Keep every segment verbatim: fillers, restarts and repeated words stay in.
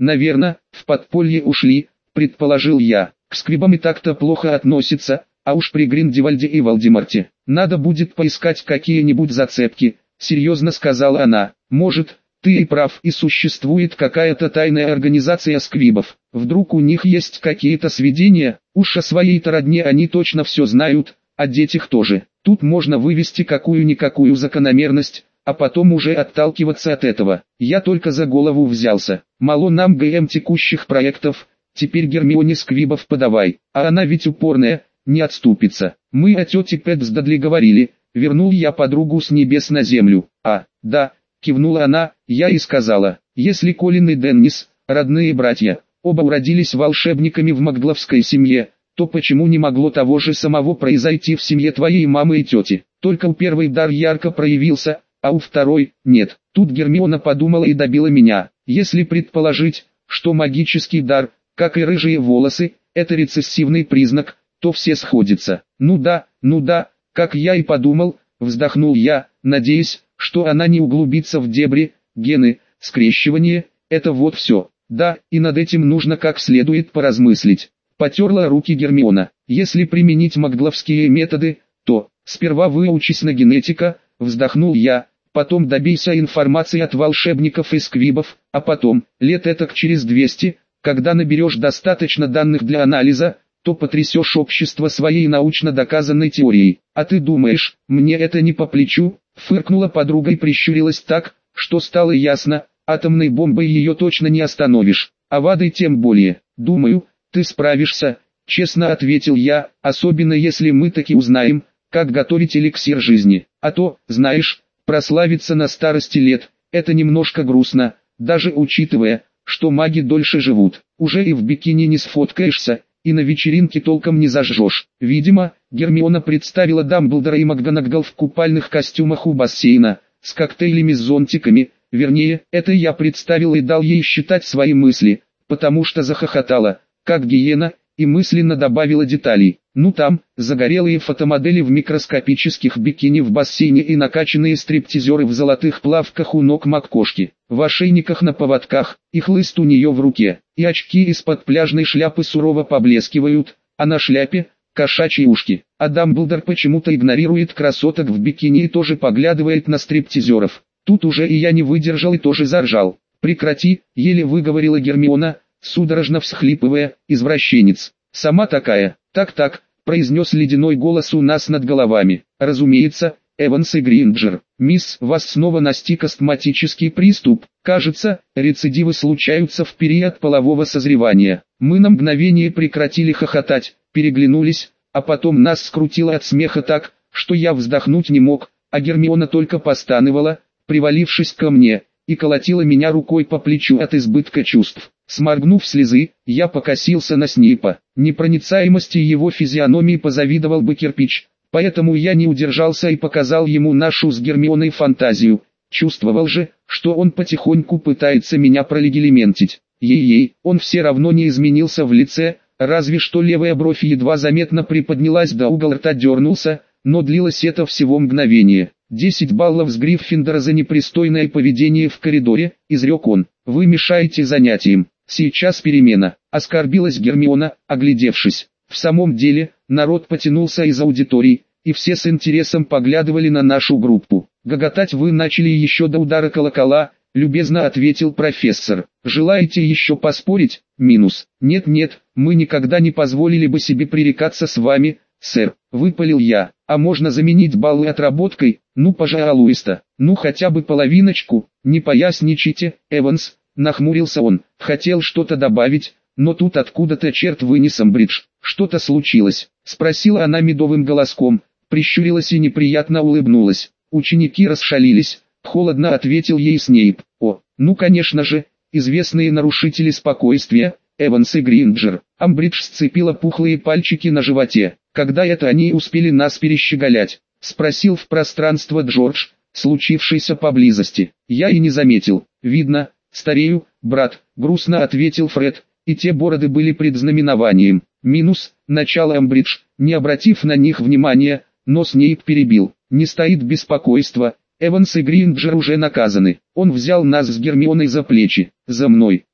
Наверно, в подполье ушли, предположил я. К сквибам и так-то плохо относятся, а уж при Гриндевальде и Вальдемарте. Надо будет поискать какие-нибудь зацепки, серьезно сказала она. Может, ты и прав, и существует какая-то тайная организация сквибов. Вдруг у них есть какие-то сведения, уж о своей-то родне они точно все знают, о детях тоже. Тут можно вывести какую-никакую закономерность, а потом уже отталкиваться от этого. Я только за голову взялся. Мало нам ГМ текущих проектов, теперь Гермионе сквибов подавай. А она ведь упорная, не отступится. Мы о тете Пэт с Дадли говорили, вернул я подругу с небес на землю. А, да, кивнула она, я и сказала, если Колин и Деннис, родные братья, оба уродились волшебниками в магловской семье, то почему не могло того же самого произойти в семье твоей мамы и тети? Только у первой дар ярко проявился, а у второй – нет. Тут Гермиона подумала и добила меня. Если предположить, что магический дар, как и рыжие волосы, это рецессивный признак, то все сходятся. Ну да, ну да, как я и подумал, вздохнул я, надеясь, что она не углубится в дебри, гены, скрещивание, это вот все. Да, и над этим нужно как следует поразмыслить. Потерла руки Гермиона. Если применить магловские методы, то, сперва выучись на генетика, вздохнул я, потом добейся информации от волшебников и сквибов, а потом, лет этак через двести, когда наберешь достаточно данных для анализа, то потрясешь общество своей научно доказанной теорией. А ты думаешь, мне это не по плечу? Фыркнула подруга и прищурилась так, что стало ясно, атомной бомбой ее точно не остановишь, а водой тем более. Думаю, ты справишься, честно ответил я, особенно если мы таки узнаем, как готовить эликсир жизни. А то, знаешь, прославиться на старости лет, это немножко грустно, даже учитывая, что маги дольше живут. Уже и в бикини не сфоткаешься, и на вечеринке толком не зажжешь. Видимо, Гермиона представила Дамблдора и МакГонагал в купальных костюмах у бассейна, с коктейлями с зонтиками, вернее, это я представил и дал ей считать свои мысли, потому что захохотала, как гиена, и мысленно добавила деталей. Ну там, загорелые фотомодели в микроскопических бикини в бассейне и накачанные стриптизеры в золотых плавках у ног МакКошки, в ошейниках на поводках, и хлыст у нее в руке, и очки из-под пляжной шляпы сурово поблескивают, а на шляпе – кошачьи ушки. А Дамблдор почему-то игнорирует красоток в бикини и тоже поглядывает на стриптизеров. Тут уже и я не выдержал и тоже заржал. «Прекрати», – еле выговорила Гермиона, судорожно всхлипывая, извращенец. «Сама такая». «Так-так», — произнес ледяной голос у нас над головами. «Разумеется, Эванс и Гринджер. Мисс, вас снова настиг астматический приступ. Кажется, рецидивы случаются в период полового созревания». Мы на мгновение прекратили хохотать, переглянулись, а потом нас скрутило от смеха так, что я вздохнуть не мог, а Гермиона только постанывала, привалившись ко мне, и колотила меня рукой по плечу от избытка чувств. Сморгнув слезы, я покосился на Снейпа. Непроницаемости его физиономии позавидовал бы кирпич, поэтому я не удержался и показал ему нашу с Гермионой фантазию. Чувствовал же, что он потихоньку пытается меня пролегилиментить. Ей-ей, он все равно не изменился в лице, разве что левая бровь едва заметно приподнялась, да угол рта дернулся, но длилось это всего мгновение. «Десять баллов с Гриффиндора за непристойное поведение в коридоре», — изрек он. «Вы мешаете занятиям. Сейчас перемена», — оскорбилась Гермиона, оглядевшись. В самом деле, народ потянулся из аудитории, и все с интересом поглядывали на нашу группу. «Гоготать вы начали еще до удара колокола», — любезно ответил профессор. «Желаете еще поспорить?» Минус. «Нет-нет, мы никогда не позволили бы себе пререкаться с вами, сэр», — выпалил я. «А можно заменить баллы отработкой? Ну пожалуйста, ну хотя бы половиночку, не поясничайте, Эванс», — нахмурился он. Хотел что-то добавить, но тут откуда-то черт вынес Амбридж. «Что-то случилось?» — спросила она медовым голоском, прищурилась и неприятно улыбнулась. Ученики расшалились, холодно ответил ей Снейп. «О, ну конечно же, известные нарушители спокойствия, Эванс и Гринджер». Амбридж сцепила пухлые пальчики на животе. «Когда это они успели нас перещеголять?» — спросил в пространство Джордж, случившийся поблизости. «Я и не заметил. Видно, старею, брат», — грустно ответил Фред, и те бороды были предзнаменованием. Минус, начало Амбридж, не обратив на них внимания, но Снейп перебил. «Не стоит беспокойства, Эванс и Гринджер уже наказаны». Он взял нас с Гермионой за плечи. «За мной»,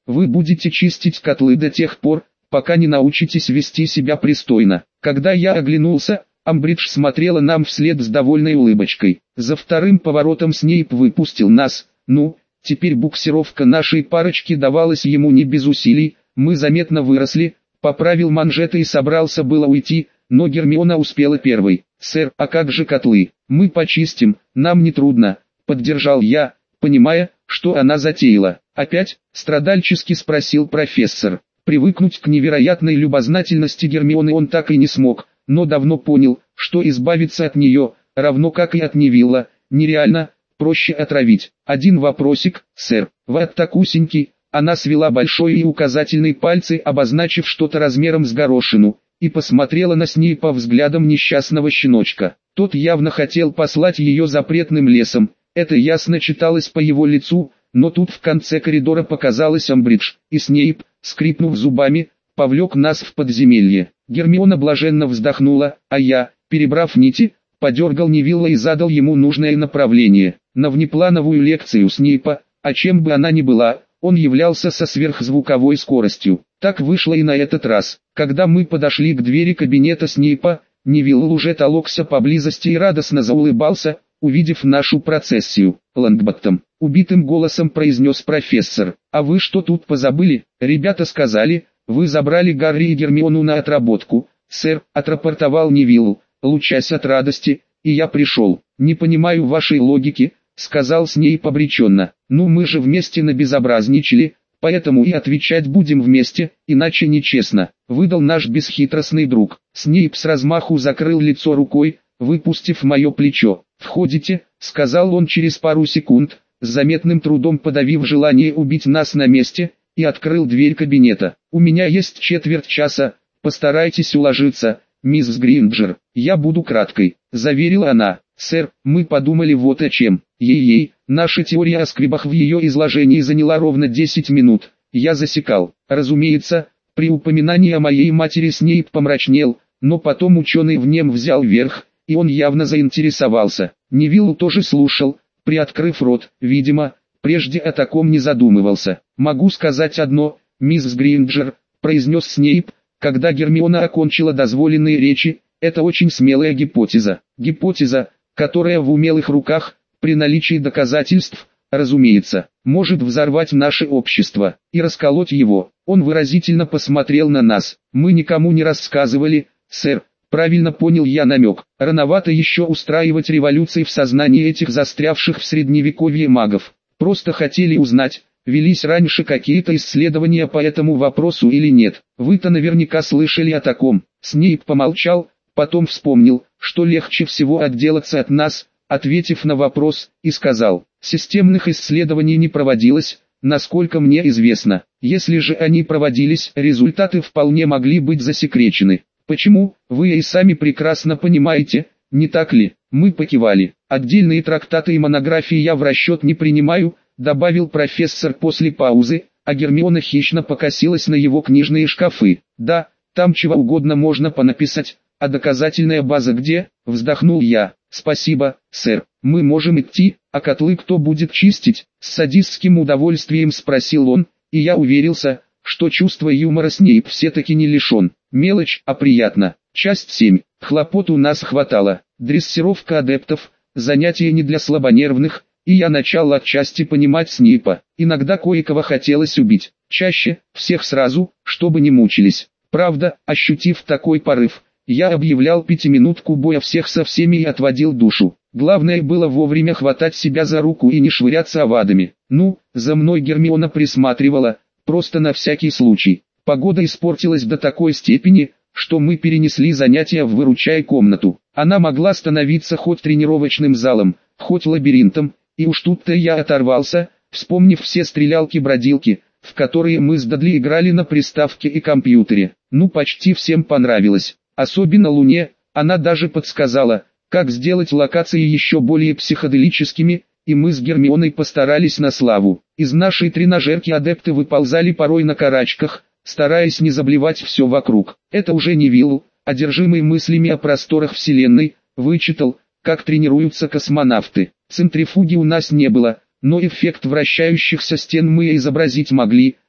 Вы будете чистить котлы до тех пор, пока не научитесь вести себя пристойно. Когда я оглянулся, Амбридж смотрела нам вслед с довольной улыбочкой. За вторым поворотом Снейп выпустил нас. Ну, теперь буксировка нашей парочки давалась ему не без усилий. Мы заметно выросли, поправил манжеты и собрался было уйти, но Гермиона успела первой. «Сэр, а как же котлы? Мы почистим, нам не трудно», — поддержал я, понимая, что она затеяла. «Опять?» — страдальчески спросил профессор. Привыкнуть к невероятной любознательности Гермионы он так и не смог, но давно понял, что избавиться от нее, равно как и от Невилла, нереально, проще отравить. «Один вопросик, сэр, вы оттакусенький». Она свела большой и указательный пальцы, обозначив что-то размером с горошину, и посмотрела на Снейпа взглядом несчастного щеночка. Тот явно хотел послать ее запретным лесом, это ясно читалось по его лицу, но тут в конце коридора показалась Амбридж, и Снейп, скрипнув зубами, повлек нас в подземелье. Гермиона блаженно вздохнула, а я, перебрав нити, подергал Невилла и задал ему нужное направление. На внеплановую лекцию Снейпа, а чем бы она ни была, он являлся со сверхзвуковой скоростью. Так вышло и на этот раз. Когда мы подошли к двери кабинета Снейпа, Невилл уже толокся поблизости и радостно заулыбался, увидев нашу процессию. «Лонгботтом», — убитым голосом произнес профессор. «А вы что тут позабыли? Ребята сказали, вы забрали Гарри и Гермиону на отработку». «Сэр», — отрапортовал Невилл, лучась от радости, — «и я пришел». «Не понимаю вашей логики», — сказал Снейп обреченно. «Ну мы же вместе набезобразничали, поэтому и отвечать будем вместе, иначе нечестно», — выдал наш бесхитростный друг. Снейп с размаху закрыл лицо рукой, выпустив мое плечо. «Входите», — сказал он через пару секунд, с заметным трудом подавив желание убить нас на месте, и открыл дверь кабинета. «У меня есть четверть часа, постарайтесь уложиться, мисс Гринджер». «Я буду краткой», — заверила она. «Сэр, мы подумали вот о чем. Ей-ей, наша теория о скрибах в ее изложении заняла ровно десять минут. Я засекал. Разумеется, при упоминании о моей матери Снейп помрачнел, но потом ученый в нем взял верх, и он явно заинтересовался. Невилл тоже слушал, приоткрыв рот, видимо, прежде о таком не задумывался. «Могу сказать одно, мисс Гринджер», — произнес Снейп, когда Гермиона окончила дозволенные речи, — «это очень смелая гипотеза. Гипотеза, которая в умелых руках, при наличии доказательств, разумеется, может взорвать наше общество и расколоть его». Он выразительно посмотрел на нас. «Мы никому не рассказывали, сэр». Правильно понял я намек. Рановато еще устраивать революции в сознании этих застрявших в средневековье магов. Просто хотели узнать, велись раньше какие-то исследования по этому вопросу или нет. Вы-то наверняка слышали о таком. Снейп помолчал, потом вспомнил, что легче всего отделаться от нас, ответив на вопрос, и сказал: «Системных исследований не проводилось, насколько мне известно. Если же они проводились, результаты вполне могли быть засекречены». «Почему, вы и сами прекрасно понимаете, не так ли?» Мы покивали. «Отдельные трактаты и монографии я в расчет не принимаю», добавил профессор после паузы, а Гермиона хищно покосилась на его книжные шкафы. «Да, там чего угодно можно понаписать, а доказательная база где?» Вздохнул я. «Спасибо, сэр, мы можем идти, а котлы кто будет чистить?» С садистским удовольствием спросил он, и я уверился, что чувство юмора Снейп все-таки не лишен. Мелочь, а приятно. Часть семь. Хлопот у нас хватало. Дрессировка адептов, занятие не для слабонервных, и я начал отчасти понимать Снейпа. Иногда кое-кого хотелось убить. Чаще, всех сразу, чтобы не мучились. Правда, ощутив такой порыв, я объявлял пятиминутку боя всех со всеми и отводил душу. Главное было вовремя хватать себя за руку и не швыряться овадами. Ну, за мной Гермиона присматривала, просто на всякий случай. Погода испортилась до такой степени, что мы перенесли занятия в выручай-комнату. Она могла становиться хоть тренировочным залом, хоть лабиринтом, и уж тут-то я оторвался, вспомнив все стрелялки-бродилки, в которые мы с Дадли играли на приставке и компьютере. Ну почти всем понравилось, особенно Луне, она даже подсказала, как сделать локации еще более психоделическими, и мы с Гермионой постарались на славу. Из нашей тренажерки адепты выползали порой на карачках, стараясь не заблевать все вокруг. Это уже Невилл, одержимый мыслями о просторах Вселенной, вычитал, как тренируются космонавты. Центрифуги у нас не было, но эффект вращающихся стен мы изобразить могли,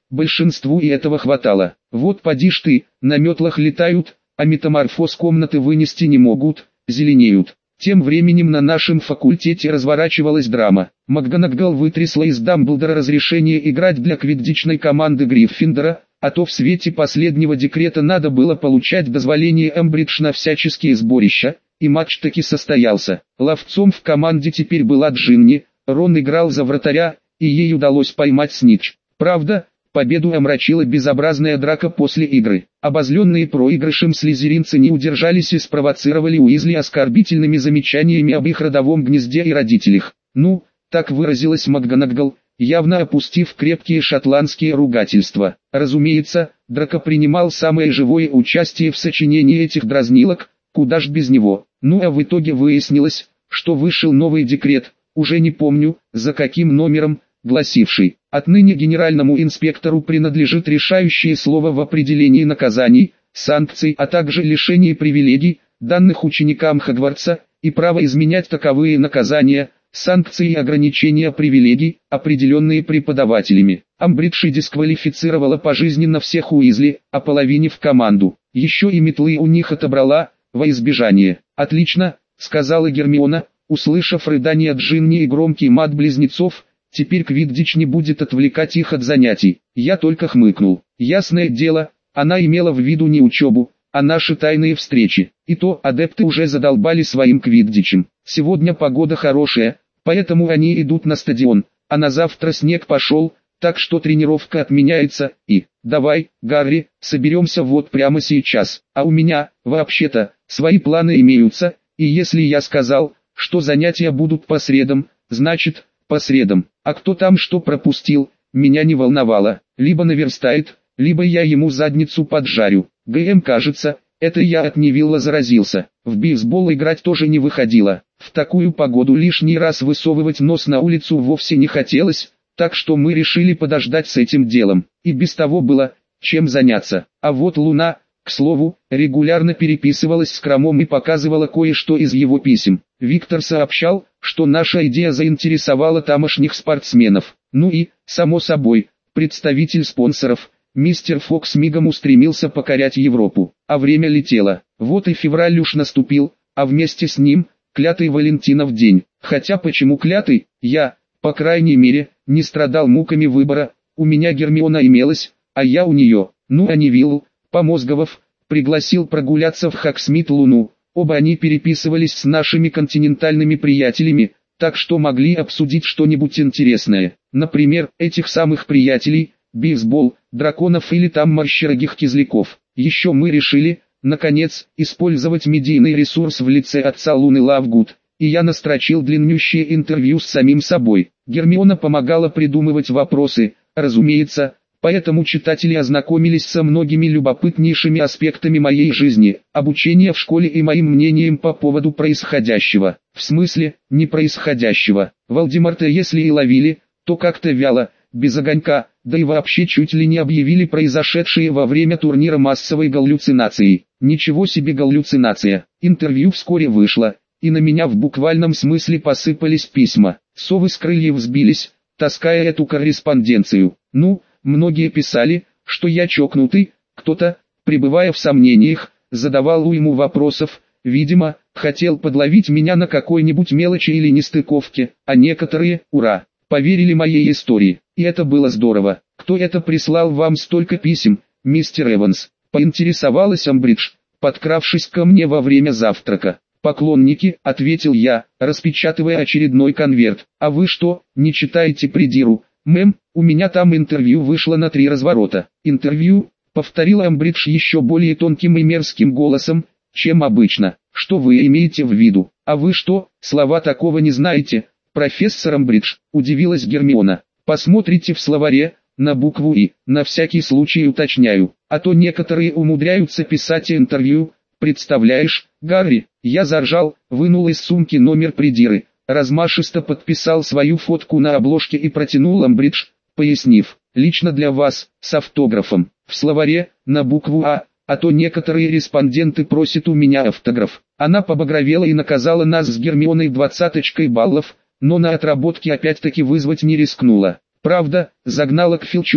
большинству и этого хватало. Вот поди ж ты, на метлах летают, а метаморфоз комнаты вынести не могут, зеленеют. Тем временем на нашем факультете разворачивалась драма. МакГонагал вытрясла из Дамблдора разрешение играть для квиддичной команды Гриффиндора, а то в свете последнего декрета надо было получать дозволение Эмбридж на всяческие сборища, и матч таки состоялся. Ловцом в команде теперь была Джинни, Рон играл за вратаря, и ей удалось поймать снитч. Правда, победу омрачила безобразная драка после игры. Обозленные проигрышем слизеринцы не удержались и спровоцировали Уизли оскорбительными замечаниями об их родовом гнезде и родителях. Ну, так выразилась МакГонагал, явно опустив крепкие шотландские ругательства. Разумеется, Драко принимал самое живое участие в сочинении этих дразнилок, куда ж без него. Ну а в итоге выяснилось, что вышел новый декрет, уже не помню, за каким номером, гласивший: отныне генеральному инспектору принадлежит решающее слово в определении наказаний, санкций, а также лишении привилегий, данных ученикам Хогвартса, и право изменять таковые наказания, санкции и ограничения привилегий, определенные преподавателями. Амбридж дисквалифицировала пожизненно всех Уизли, а половине в команду. Еще и метлы у них отобрала, во избежание. «Отлично», — сказала Гермиона, услышав рыдания Джинни и громкий мат близнецов. «Теперь Квиддич не будет отвлекать их от занятий». Я только хмыкнул. Ясное дело, она имела в виду не учебу, а наши тайные встречи. И то адепты уже задолбали своим Квиддичем. Сегодня погода хорошая, поэтому они идут на стадион, а на завтра снег пошел, так что тренировка отменяется. И, давай, Гарри, соберемся вот прямо сейчас. А у меня, вообще-то, свои планы имеются, и если я сказал, что занятия будут по средам, значит, по средам. А кто там что пропустил, меня не волновало. Либо наверстает, либо я ему задницу поджарю. ГМ, кажется, это я от Невилла заразился. В бейсбол играть тоже не выходило. В такую погоду лишний раз высовывать нос на улицу вовсе не хотелось, так что мы решили подождать с этим делом. И без того было, чем заняться. А вот Луна, к слову, регулярно переписывалась с Кромом и показывала кое-что из его писем. Виктор сообщал, что наша идея заинтересовала тамошних спортсменов. Ну и, само собой, представитель спонсоров, мистер Фокс мигом устремился покорять Европу. А время летело. Вот и февраль уж наступил, а вместе с ним, клятый Валентинов день. Хотя почему клятый, я, по крайней мере, не страдал муками выбора. У меня Гермиона имелась, а я у нее. Ну а Невилл, Помозговов, пригласил прогуляться в Хоксмит Луну. Оба они переписывались с нашими континентальными приятелями, так что могли обсудить что-нибудь интересное. Например, этих самых приятелей, бейсбол, драконов или там морщерогих кизляков. Еще мы решили, наконец, использовать медийный ресурс в лице отца Луны Лавгуд, и я настрочил длиннющее интервью с самим собой. Гермиона помогала придумывать вопросы, разумеется, поэтому читатели ознакомились со многими любопытнейшими аспектами моей жизни, обучения в школе и моим мнением по поводу происходящего. В смысле, не происходящего. Волдеморта если и ловили, то как-то вяло, без огонька, да и вообще чуть ли не объявили произошедшие во время турнира массовой галлюцинацией. Ничего себе галлюцинация. Интервью вскоре вышло, и на меня в буквальном смысле посыпались письма. Совы с крыльев сбились, таская эту корреспонденцию. Ну, многие писали, что я чокнутый, кто-то, пребывая в сомнениях, задавал уйму вопросов, видимо, хотел подловить меня на какой-нибудь мелочи или нестыковке, а некоторые, ура, поверили моей истории. И это было здорово. Кто это прислал вам столько писем, мистер Эванс? Поинтересовалась Амбридж, подкравшись ко мне во время завтрака. «Поклонники», — ответил я, распечатывая очередной конверт. «А вы что, не читаете придиру?» «Мэм, у меня там интервью вышло на три разворота». «Интервью?» — повторила Амбридж еще более тонким и мерзким голосом, чем обычно. «Что вы имеете в виду? А вы что, слова такого не знаете?» «Профессор Амбридж», — удивилась Гермиона. «Посмотрите в словаре, на букву «и», на всякий случай уточняю, а то некоторые умудряются писать интервью, представляешь, Гарри?» Я заржал, вынул из сумки номер придиры, размашисто подписал свою фотку на обложке и протянул Амбридж, пояснив: «Лично для вас, с автографом, в словаре, на букву «а», а то некоторые респонденты просят у меня автограф». Она побагровела и наказала нас с Гермионой двадцаточкой баллов, но на отработке опять-таки вызвать не рискнула. Правда, загнала к Филчу,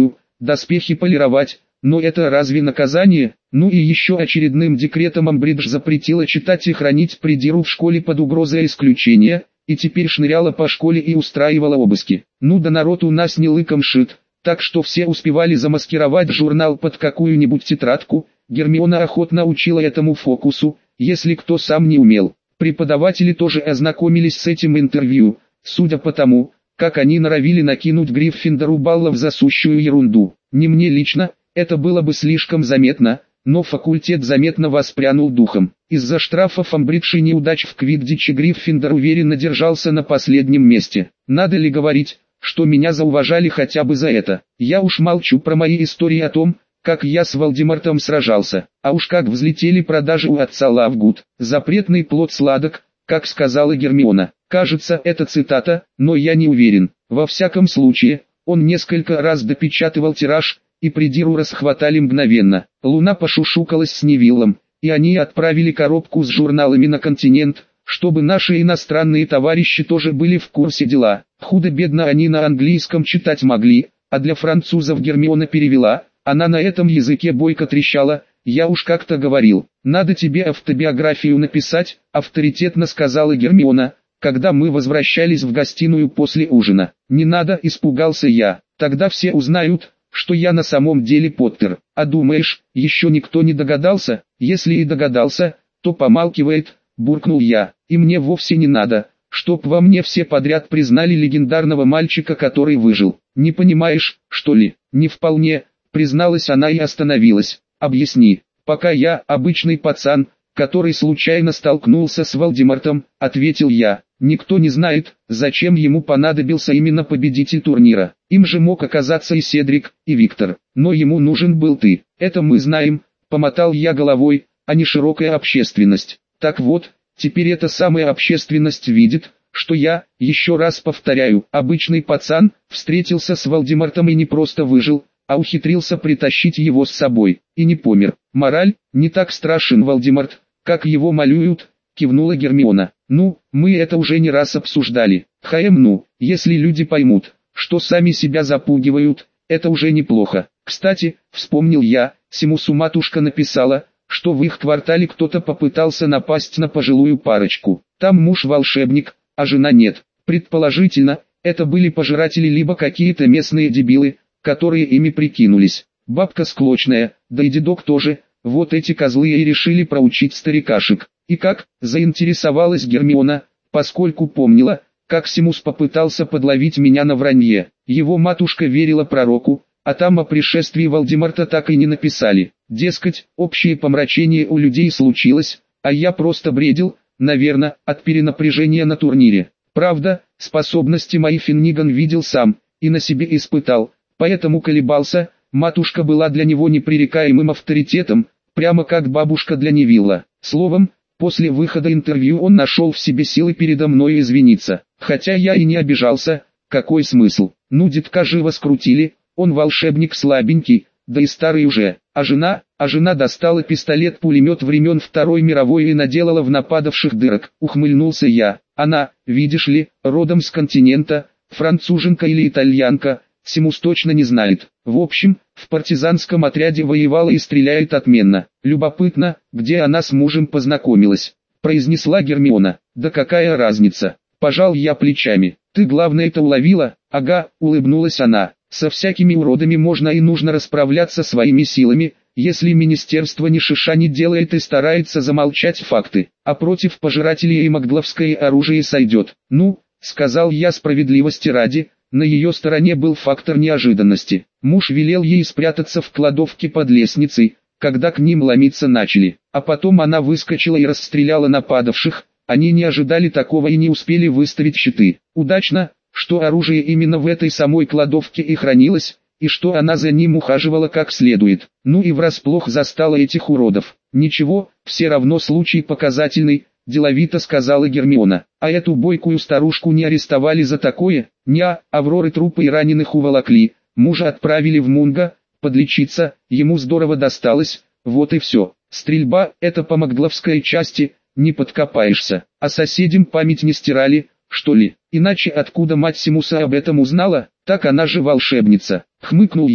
доспехи полировать, но это разве наказание? Ну и еще очередным декретом Амбридж запретила читать и хранить придиру в школе под угрозой исключения, и теперь шныряла по школе и устраивала обыски. Ну да народ у нас не лыком шит, так что все успевали замаскировать журнал под какую-нибудь тетрадку. Гермиона охотно учила этому фокусу, если кто сам не умел. Преподаватели тоже ознакомились с этим интервью, судя по тому, как они норовили накинуть Гриффиндору баллов за сущую ерунду. Не мне лично, это было бы слишком заметно, но факультет заметно воспрянул духом. Из-за штрафов Амбридж и неудач в Квиддиче Гриффиндор уверенно держался на последнем месте. Надо ли говорить, что меня зауважали хотя бы за это? Я уж молчу про мои истории о том, как я с Волдемортом сражался, а уж как взлетели продажи у отца Лавгуд. Запретный плод сладок, как сказала Гермиона. Кажется, это цитата, но я не уверен. Во всяком случае, он несколько раз допечатывал тираж, и придиру расхватали мгновенно. Луна пошушукалась с Невиллом, и они отправили коробку с журналами на континент, чтобы наши иностранные товарищи тоже были в курсе дела. Худо-бедно они на английском читать могли, а для французов Гермиона перевела. Она на этом языке бойко трещала. «Я уж как-то говорил, надо тебе автобиографию написать», авторитетно сказала Гермиона, когда мы возвращались в гостиную после ужина. «Не надо», испугался я, «тогда все узнают, что я на самом деле Поттер». «А думаешь, еще никто не догадался?» «Если и догадался, то помалкивает», буркнул я. «И мне вовсе не надо, чтоб во мне все подряд признали легендарного мальчика, который выжил. Не понимаешь, что ли?» «Не вполне», призналась она и остановилась. «Объясни». «Пока я обычный пацан, который случайно столкнулся с Волдемортом», ответил я. «Никто не знает, зачем ему понадобился именно победитель турнира. Им же мог оказаться и Седрик, и Виктор. Но ему нужен был ты. Это мы знаем», помотал я головой, «а не широкая общественность. Так вот, теперь эта самая общественность видит, что я, еще раз повторяю, обычный пацан, встретился с Волдемортом и не просто выжил, а ухитрился притащить его с собой, и не помер. Мораль: не так страшен Волдеморт, как его малюют», кивнула Гермиона. «Ну, мы это уже не раз обсуждали. Хм, ну, если люди поймут, что сами себя запугивают, это уже неплохо. Кстати, вспомнил я, Симусу матушка написала, что в их квартале кто-то попытался напасть на пожилую парочку. Там муж волшебник, а жена нет. Предположительно, это были пожиратели либо какие-то местные дебилы, которые ими прикинулись. Бабка склочная, да и дедок тоже, вот эти козлы и решили проучить старикашек». «И как?» – заинтересовалась Гермиона, поскольку помнила, как Симус попытался подловить меня на вранье. Его матушка верила пророку, а там о пришествии Волдеморта так и не написали. Дескать, общее помрачение у людей случилось, а я просто бредил, наверное, от перенапряжения на турнире. Правда, способности мои Финниган видел сам, и на себе испытал, поэтому колебался. Матушка была для него непререкаемым авторитетом, прямо как бабушка для Невилла. Словом, после выхода интервью он нашел в себе силы передо мной извиниться. Хотя я и не обижался, какой смысл? Ну, детка живо скрутили, он волшебник слабенький, да и старый уже. А жена, а жена достала пистолет-пулемет времен Второй мировой и наделала в нападавших дырок. Ухмыльнулся я. Она, видишь ли, родом с континента, француженка или итальянка, Симус точно не знает. В общем, в партизанском отряде воевала и стреляет отменно. Любопытно, где она с мужем познакомилась, произнесла Гермиона. «Да какая разница?» Пожал я плечами. «Ты главное-то уловила?» «Ага», улыбнулась она. «Со всякими уродами можно и нужно расправляться своими силами, если министерство ни шиша не делает и старается замолчать факты, а против пожирателей и магловское оружие сойдет». «Ну», сказал я справедливости ради, на ее стороне был фактор неожиданности. Муж велел ей спрятаться в кладовке под лестницей, когда к ним ломиться начали, а потом она выскочила и расстреляла нападавших. Они не ожидали такого и не успели выставить щиты. Удачно, что оружие именно в этой самой кладовке и хранилось, и что она за ним ухаживала как следует. Ну и врасплох застала этих уродов. «Ничего, все равно случай показательный», деловито сказала Гермиона. «А эту бойкую старушку не арестовали за такое?» «Ня, Авроры трупы и раненых уволокли, мужа отправили в Мунго, подлечиться, ему здорово досталось, вот и все. Стрельба – это по магловской части, не подкопаешься. А соседям память не стирали, что ли? Иначе откуда мать Симуса об этом узнала? Так она же волшебница». Хмыкнул я.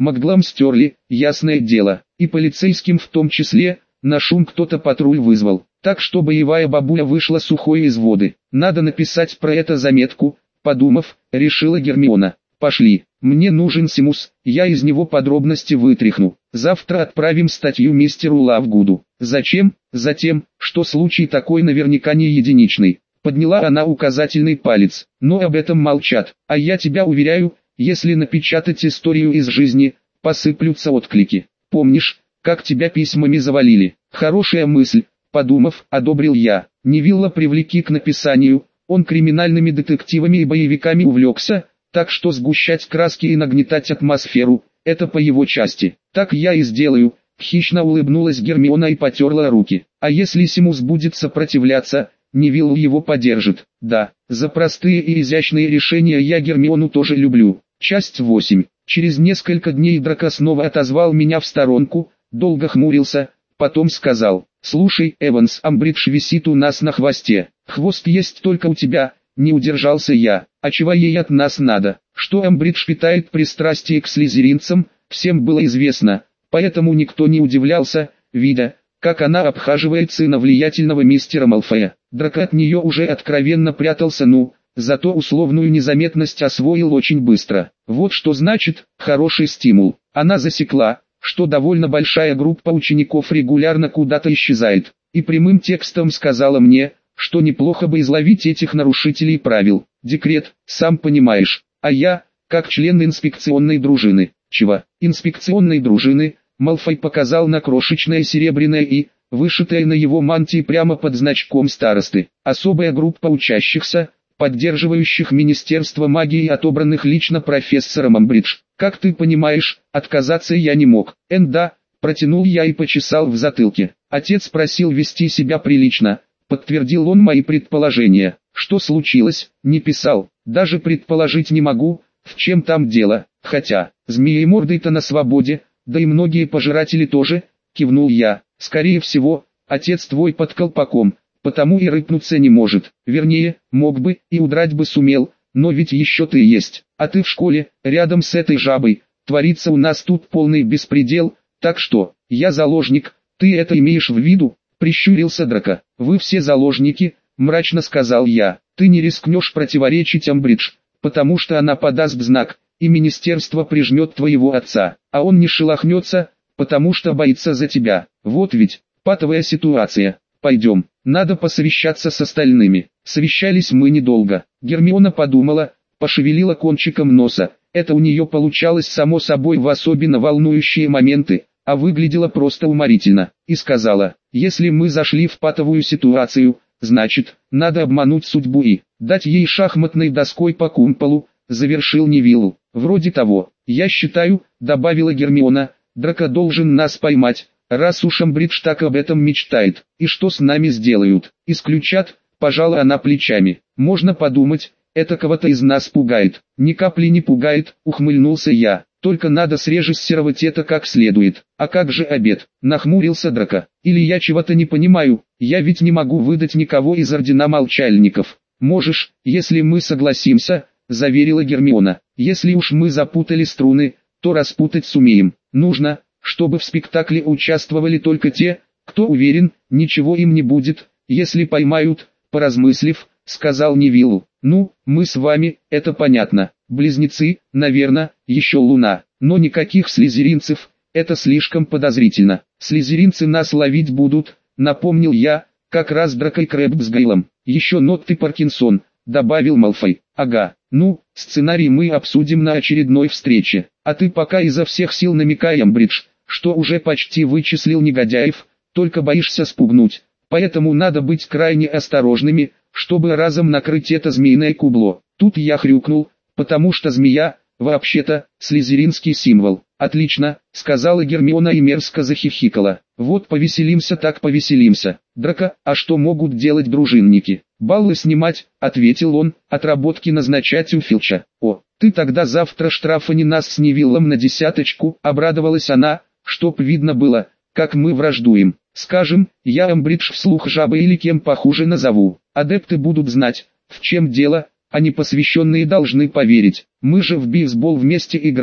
Маглам стерли, ясное дело, и полицейским в том числе, на шум кто-то патруль вызвал. Так что боевая бабуля вышла сухой из воды. Надо написать про это заметку, подумав, решила Гермиона. Пошли, мне нужен Симус, я из него подробности вытряхну. Завтра отправим статью мистеру Лавгуду. Зачем? Затем, что случай такой наверняка не единичный. Подняла она указательный палец, но об этом молчат. А я тебя уверяю, если напечатать историю из жизни, посыплются отклики. Помнишь, как тебя письмами завалили? Хорошая мысль, подумав, одобрил я. Невилла привлеки к написанию, он криминальными детективами и боевиками увлекся, так что сгущать краски и нагнетать атмосферу – это по его части. Так я и сделаю. Хищно улыбнулась Гермиона и потерла руки. А если Симус будет сопротивляться, Невилл его поддержит. Да, за простые и изящные решения я Гермиону тоже люблю. Часть восемь. Через несколько дней Драко снова отозвал меня в сторонку, долго хмурился, потом сказал: «Слушай, Эванс, Амбридж висит у нас на хвосте. Хвост есть только у тебя». Не удержался я. А чего ей от нас надо? Что Амбридж питает пристрастие к слизеринцам, всем было известно, поэтому никто не удивлялся, видя, как она обхаживает сына влиятельного мистера Малфоя. Драко от нее уже откровенно прятался, ну, зато условную незаметность освоил очень быстро. Вот что значит хороший стимул. Она засекла, что довольно большая группа учеников регулярно куда-то исчезает, и прямым текстом сказала мне, что неплохо бы изловить этих нарушителей правил. Декрет, сам понимаешь. А я, как член инспекционной дружины. Чего? Инспекционной дружины? Малфой показал на крошечное серебряное «и», вышитое на его мантии прямо под значком старосты. Особая группа учащихся, поддерживающих Министерство магии, отобранных лично профессором Амбридж. Как ты понимаешь, отказаться я не мог. Энда, протянул я и почесал в затылке. Отец просил вести себя прилично. Подтвердил он мои предположения. Что случилось, не писал. Даже предположить не могу, в чем там дело. Хотя, змеи-морды-то на свободе, да и многие пожиратели тоже, кивнул я. Скорее всего, отец твой под колпаком, потому и рыпнуться не может. Вернее, мог бы, и удрать бы сумел, но ведь еще ты есть. А ты в школе, рядом с этой жабой. Творится у нас тут полный беспредел, так что, я заложник, ты это имеешь в виду? Прищурился Драко. Вы все заложники, мрачно сказал я. Ты не рискнешь противоречить Амбридж, потому что она подаст знак, и министерство прижмет твоего отца, а он не шелохнется, потому что боится за тебя. Вот ведь, патовая ситуация. Пойдем, надо посовещаться с остальными. Совещались мы недолго. Гермиона подумала, пошевелила кончиком носа. Это у нее получалось само собой в особенно волнующие моменты, а выглядело просто уморительно, и сказала: если мы зашли в патовую ситуацию, значит, надо обмануть судьбу и дать ей шахматной доской по кумполу, завершил Невилл. Вроде того. Я считаю, добавила Гермиона, Драко должен нас поймать, раз уж Амбридж так об этом мечтает. И что с нами сделают? Исключат, пожала она плечами. Можно подумать, это кого-то из нас пугает. Ни капли не пугает, ухмыльнулся я. Только надо срежиссировать это как следует. А как же обед? Нахмурился Драко. Или я чего-то не понимаю, я ведь не могу выдать никого из ордена молчальников. Можешь, если мы согласимся, заверила Гермиона. Если уж мы запутали струны, то распутать сумеем. Нужно, чтобы в спектакле участвовали только те, кто уверен, ничего им не будет, если поймают, поразмыслив, сказал Невиллу. Ну, мы с вами, это понятно. Близнецы, наверное, еще луна, но никаких слизеринцев, это слишком подозрительно. Слизеринцы нас ловить будут, напомнил я, как раз Драко и Крэбб с Гейлом. Еще Нот и Паркинсон, добавил Малфой. Ага, ну, сценарий мы обсудим на очередной встрече. А ты пока изо всех сил намекай, Амбридж, что уже почти вычислил негодяев, только боишься спугнуть. Поэтому надо быть крайне осторожными, чтобы разом накрыть это змеиное кубло. Тут я хрюкнул, потому что змея, вообще-то, слизеринский символ. Отлично, сказала Гермиона и мерзко захихикала. Вот повеселимся так повеселимся. Драко, а что могут делать дружинники? Баллы снимать, ответил он, отработки назначать у Филча. О, ты тогда завтра штрафани нас с Невиллом на десяточку, обрадовалась она, чтоб видно было, как мы враждуем. Скажем, я Амбридж вслух жабы или кем похуже назову. Адепты будут знать, в чем дело, а непосвященные должны поверить. Мы же в бейсбол вместе играли,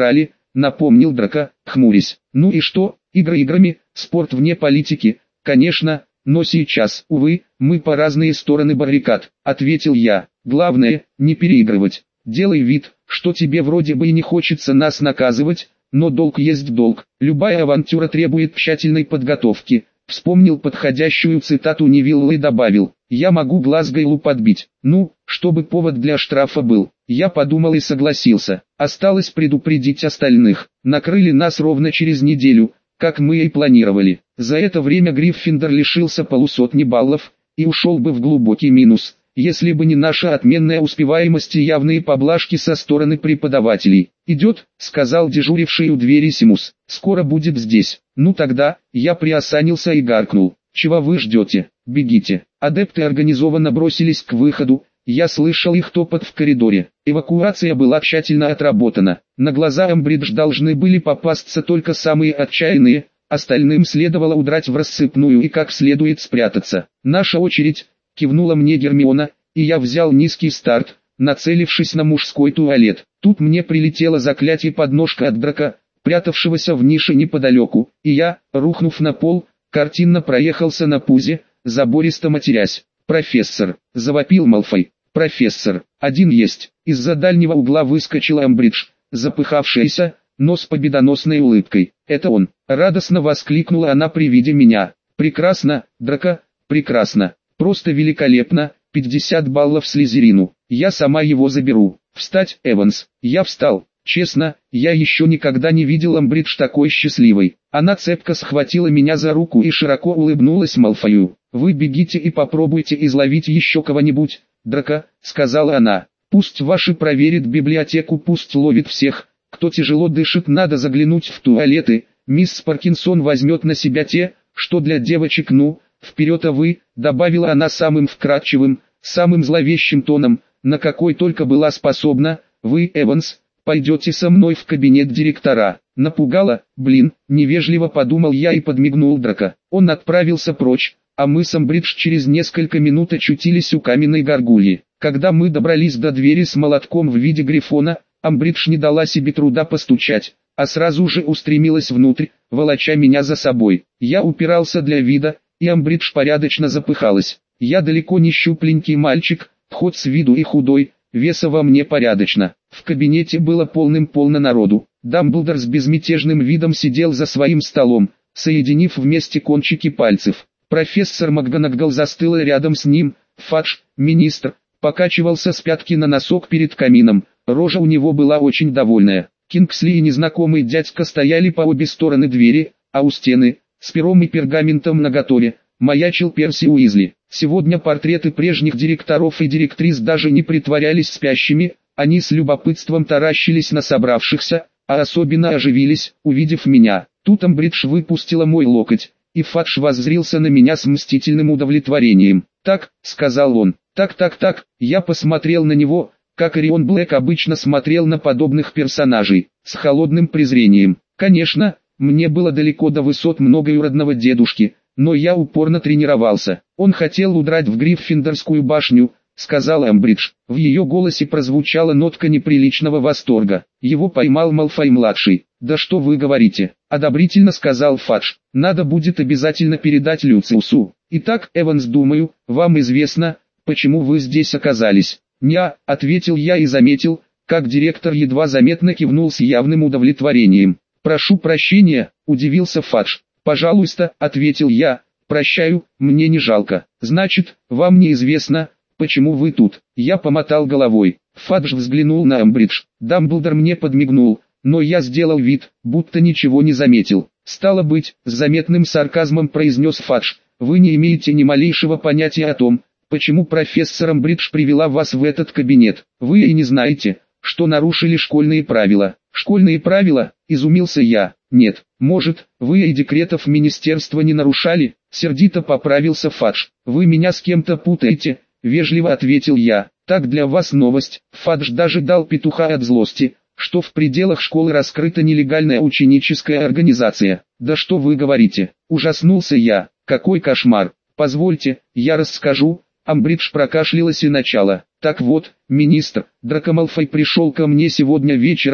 напомнил Драко, хмурясь. Ну и что, игры играми, спорт вне политики, конечно, но сейчас, увы, мы по разные стороны баррикад, ответил я. Главное, не переигрывать. Делай вид, что тебе вроде бы и не хочется нас наказывать, но долг есть долг. Любая авантюра требует тщательной подготовки. Вспомнил подходящую цитату Невилла и добавил: «Я могу глаз Гейлу подбить». Ну, чтобы повод для штрафа был. Я подумал и согласился. Осталось предупредить остальных. Накрыли нас ровно через неделю, как мы и планировали. За это время Гриффиндор лишился полусотни баллов и ушел бы в глубокий минус, если бы не наша отменная успеваемость и явные поблажки со стороны преподавателей. «Идет», — сказал дежуривший у двери Симус. «Скоро будет здесь». Ну тогда, я приосанился и гаркнул: «Чего вы ждете? Бегите». Адепты организованно бросились к выходу. Я слышал их топот в коридоре. Эвакуация была тщательно отработана. На глаза Эмбридж должны были попасться только самые отчаянные, остальным следовало удрать в рассыпную и как следует спрятаться. «Наша очередь», — кивнула мне Гермиона, и я взял низкий старт, нацелившись на мужской туалет. Тут мне прилетело заклятие подножка от Драко, прятавшегося в нише неподалеку, и я, рухнув на пол, картинно проехался на пузе, забористо матерясь. «Профессор!» — завопил Малфой. «Профессор! Один есть!» Из-за дальнего угла выскочила Эмбридж, запыхавшаяся, но с победоносной улыбкой. «Это он!» — радостно воскликнула она при виде меня. «Прекрасно, Драко, прекрасно! Просто великолепно! пятьдесят баллов Слизерину! Я сама его заберу!» «Встать, Эванс!» Я встал. Честно, я еще никогда не видел Эмбридж такой счастливой. Она цепко схватила меня за руку и широко улыбнулась Малфою. «Вы бегите и попробуйте изловить еще кого-нибудь, Драко», — сказала она. «Пусть ваши проверит библиотеку, пусть ловит всех, кто тяжело дышит. Надо заглянуть в туалеты, мисс Паркинсон возьмет на себя те, что для девочек. Ну, вперед, а вы», — добавила она самым вкрадчивым, самым зловещим тоном, на какой только была способна. «Вы, Эванс, пойдете со мной в кабинет директора». Напугала, блин, невежливо подумал я и подмигнул Драко. Он отправился прочь, а мы с Эмбридж через несколько минут очутились у каменной горгульи. Когда мы добрались до двери с молотком в виде грифона, Эмбридж не дала себе труда постучать, а сразу же устремилась внутрь, волоча меня за собой. Я упирался для вида, и Эмбридж порядочно запыхалась. Я далеко не щупленький мальчик, хоть с виду и худой, веса во мне порядочно. В кабинете было полным-полно народу. Дамблдор с безмятежным видом сидел за своим столом, соединив вместе кончики пальцев. Профессор МакГонагал застыла рядом с ним. Фадж, министр, покачивался с пятки на носок перед камином. Рожа у него была очень довольная. Кингсли и незнакомый дядька стояли по обе стороны двери, а у стены, с пером и пергаментом наготове, маячил Перси Уизли. Сегодня портреты прежних директоров и директрис даже не притворялись спящими, они с любопытством таращились на собравшихся, а особенно оживились, увидев меня. Тут Эмбридж выпустила мой локоть, и Фадж воззрился на меня с мстительным удовлетворением. «Так», — сказал он, — «так-так-так», я посмотрел на него, как Орион Блэк обычно смотрел на подобных персонажей, с холодным презрением. Конечно, мне было далеко до высот многоюродного дедушки, но я упорно тренировался. «Он хотел удрать в Гриффиндорскую башню», — сказала Эмбридж. В ее голосе прозвучала нотка неприличного восторга. «Его поймал Малфой-младший». «Да что вы говорите?» — одобрительно сказал Фадж. «Надо будет обязательно передать Люциусу. Итак, Эванс, думаю, вам известно, почему вы здесь оказались». «Ня», — ответил я и заметил, как директор едва заметно кивнул с явным удовлетворением. «Прошу прощения», — удивился Фадж. «Пожалуйста», — ответил я, — «прощаю, мне не жалко». «Значит, вам неизвестно, почему вы тут?» Я помотал головой. Фадж взглянул на Эмбридж. Дамблдор мне подмигнул, но я сделал вид, будто ничего не заметил. «Стало быть», — с заметным сарказмом произнес Фадж, — «вы не имеете ни малейшего понятия о том, почему профессор Эмбридж привела вас в этот кабинет. Вы и не знаете, что нарушили школьные правила». «Школьные правила?» — изумился я. «Нет, может, вы и декретов министерства не нарушали?» — сердито поправился Фадж. «Вы меня с кем-то путаете», — вежливо ответил я. «Так для вас новость». Фадж даже дал петуха от злости, что в пределах школы раскрыта нелегальная ученическая организация. «Да что вы говорите?» — ужаснулся я. «Какой кошмар! Позвольте, я расскажу». Эмбридж прокашлялась и начала. «Так вот, министр, Драко Малфой пришел ко мне сегодня вечером,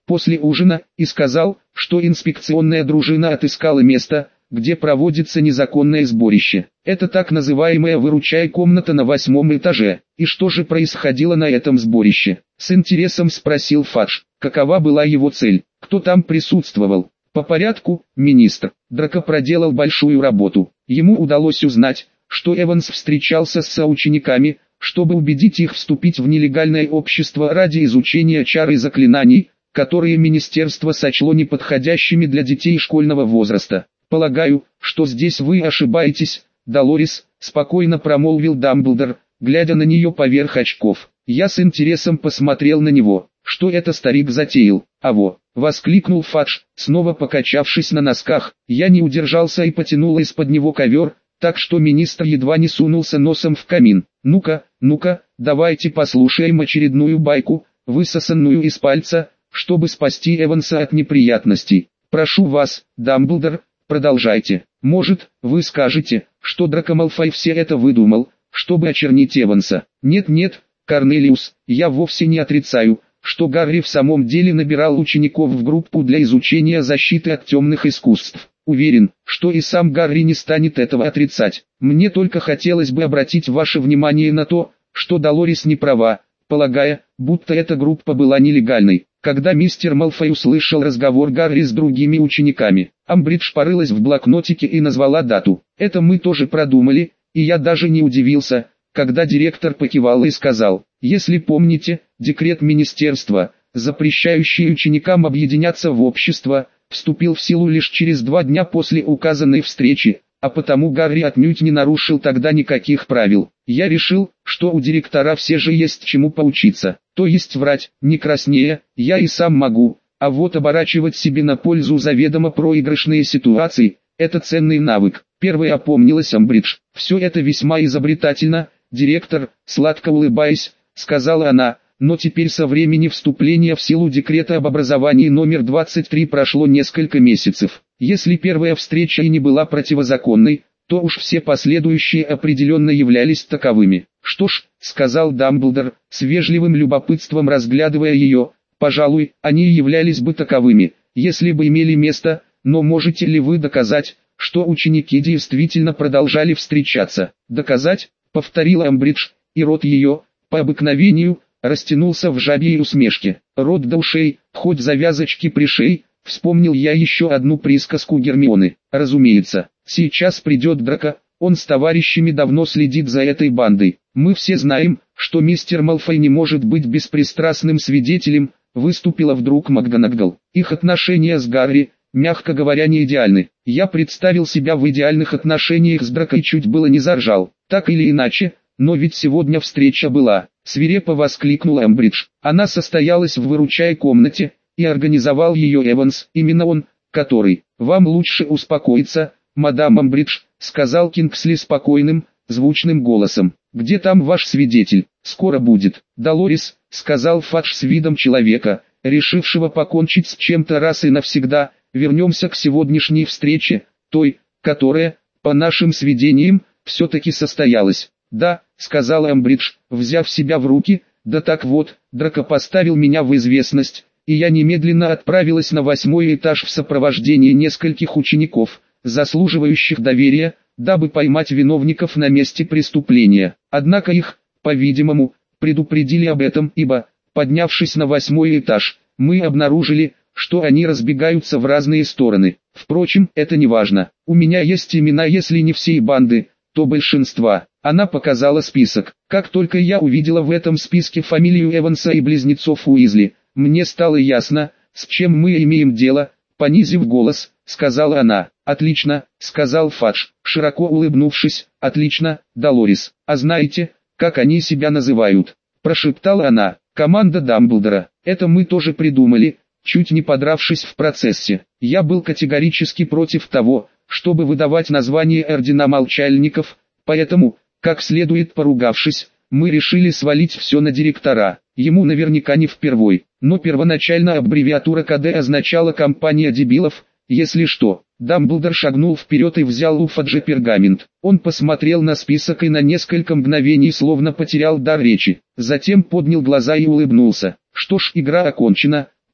после ужина и сказал, что инспекционная дружина отыскала место, где проводится незаконное сборище. Это так называемая «выручай» комната на восьмом этаже. И что же происходило на этом сборище? С интересом спросил Фадж. Какова была его цель? Кто там присутствовал? По порядку, министр. Драко проделал большую работу. Ему удалось узнать, что Эванс встречался с соучениками, чтобы убедить их вступить в нелегальное общество ради изучения чар и заклинаний, которые министерство сочло неподходящими для детей школьного возраста. «Полагаю, что здесь вы ошибаетесь, Долорес», — спокойно промолвил Дамблдор, глядя на нее поверх очков. Я с интересом посмотрел на него. Что это старик затеял? «Аво!» — воскликнул Фадж, снова покачавшись на носках. Я не удержался и потянул из-под него ковер, так что министр едва не сунулся носом в камин. «Ну-ка, ну-ка, давайте послушаем очередную байку, высосанную из пальца, чтобы спасти Эванса от неприятностей. Прошу вас, Дамблдор, продолжайте. Может, вы скажете, что Драко Малфой все это выдумал, чтобы очернить Эванса?» «Нет-нет, Корнелиус, я вовсе не отрицаю, что Гарри в самом деле набирал учеников в группу для изучения защиты от темных искусств. Уверен, что и сам Гарри не станет этого отрицать. Мне только хотелось бы обратить ваше внимание на то, что Долорес не права, полагая, будто эта группа была нелегальной. Когда мистер Малфой услышал разговор Гарри с другими учениками, Амбридж порылась в блокнотике и назвала дату. Это мы тоже продумали, и я даже не удивился, когда директор покивал и сказал: «Если помните, декрет министерства, запрещающий ученикам объединяться в общество, вступил в силу лишь через два дня после указанной встречи, а потому Гарри отнюдь не нарушил тогда никаких правил. Я решил, что у директора все же есть чему поучиться, то есть врать, не краснея, я и сам могу, а вот оборачивать себе на пользу заведомо проигрышные ситуации – это ценный навык». Первой опомнилась Амбридж. «Все это весьма изобретательно, директор», сладко улыбаясь, сказала она. Но теперь со времени вступления в силу декрета об образовании номер двадцать три прошло несколько месяцев. Если первая встреча и не была противозаконной, то уж все последующие определенно являлись таковыми. «Что ж», — сказал Дамблдор, с вежливым любопытством разглядывая ее, — «пожалуй, они и являлись бы таковыми, если бы имели место, но можете ли вы доказать, что ученики действительно продолжали встречаться?» «Доказать?» — повторила Амбридж, и рот ее, по обыкновению, растянулся в жабьей усмешке. «Рот до ушей, хоть завязочки пришей», — вспомнил я еще одну присказку Гермионы. «Разумеется, сейчас придет Драко, он с товарищами давно следит за этой бандой. Мы все знаем, что мистер Малфой не может быть беспристрастным свидетелем», — выступила вдруг МакГонагал. «Их отношения с Гарри, мягко говоря, не идеальны. Я представил себя в идеальных отношениях с Драко и чуть было не заржал. Так или иначе, но ведь сегодня встреча была», — свирепо воскликнула Амбридж. «Она состоялась в выручай комнате, и организовал ее Эванс, именно он, который...» «Вам лучше успокоиться, мадам Амбридж», — сказал Кингсли спокойным, звучным голосом. «Где там ваш свидетель? Скоро будет». «Долорес», — сказал Фадж с видом человека, решившего покончить с чем-то раз и навсегда, — «вернемся к сегодняшней встрече, той, которая, по нашим сведениям, все-таки состоялась». «Да», — сказала Амбридж, взяв себя в руки, — «да так вот, Драко поставил меня в известность, и я немедленно отправилась на восьмой этаж в сопровождении нескольких учеников, заслуживающих доверия, дабы поймать виновников на месте преступления. Однако их, по-видимому, предупредили об этом, ибо, поднявшись на восьмой этаж, мы обнаружили, что они разбегаются в разные стороны. Впрочем, это не важно. У меня есть имена, если не всей банды, то большинства». Она показала список. Как только я увидела в этом списке фамилию Эванса и близнецов Уизли, мне стало ясно, с чем мы имеем дело. Понизив голос, сказала она. «Отлично», — сказал Фадж, широко улыбнувшись. «Отлично, Долорес. А знаете, как они себя называют?» — прошептала она. «Команда Дамблдора. Это мы тоже придумали, чуть не подравшись в процессе. Я был категорически против того, чтобы выдавать название Ордена Молчальников, поэтому, как следует поругавшись, мы решили свалить все на директора. Ему наверняка не впервой, но первоначально аббревиатура ка дэ означала «компания дебилов», если что». Дамблдор шагнул вперед и взял у Фаджа пергамент. Он посмотрел на список и на несколько мгновений словно потерял дар речи. Затем поднял глаза и улыбнулся. «Что ж, игра окончена,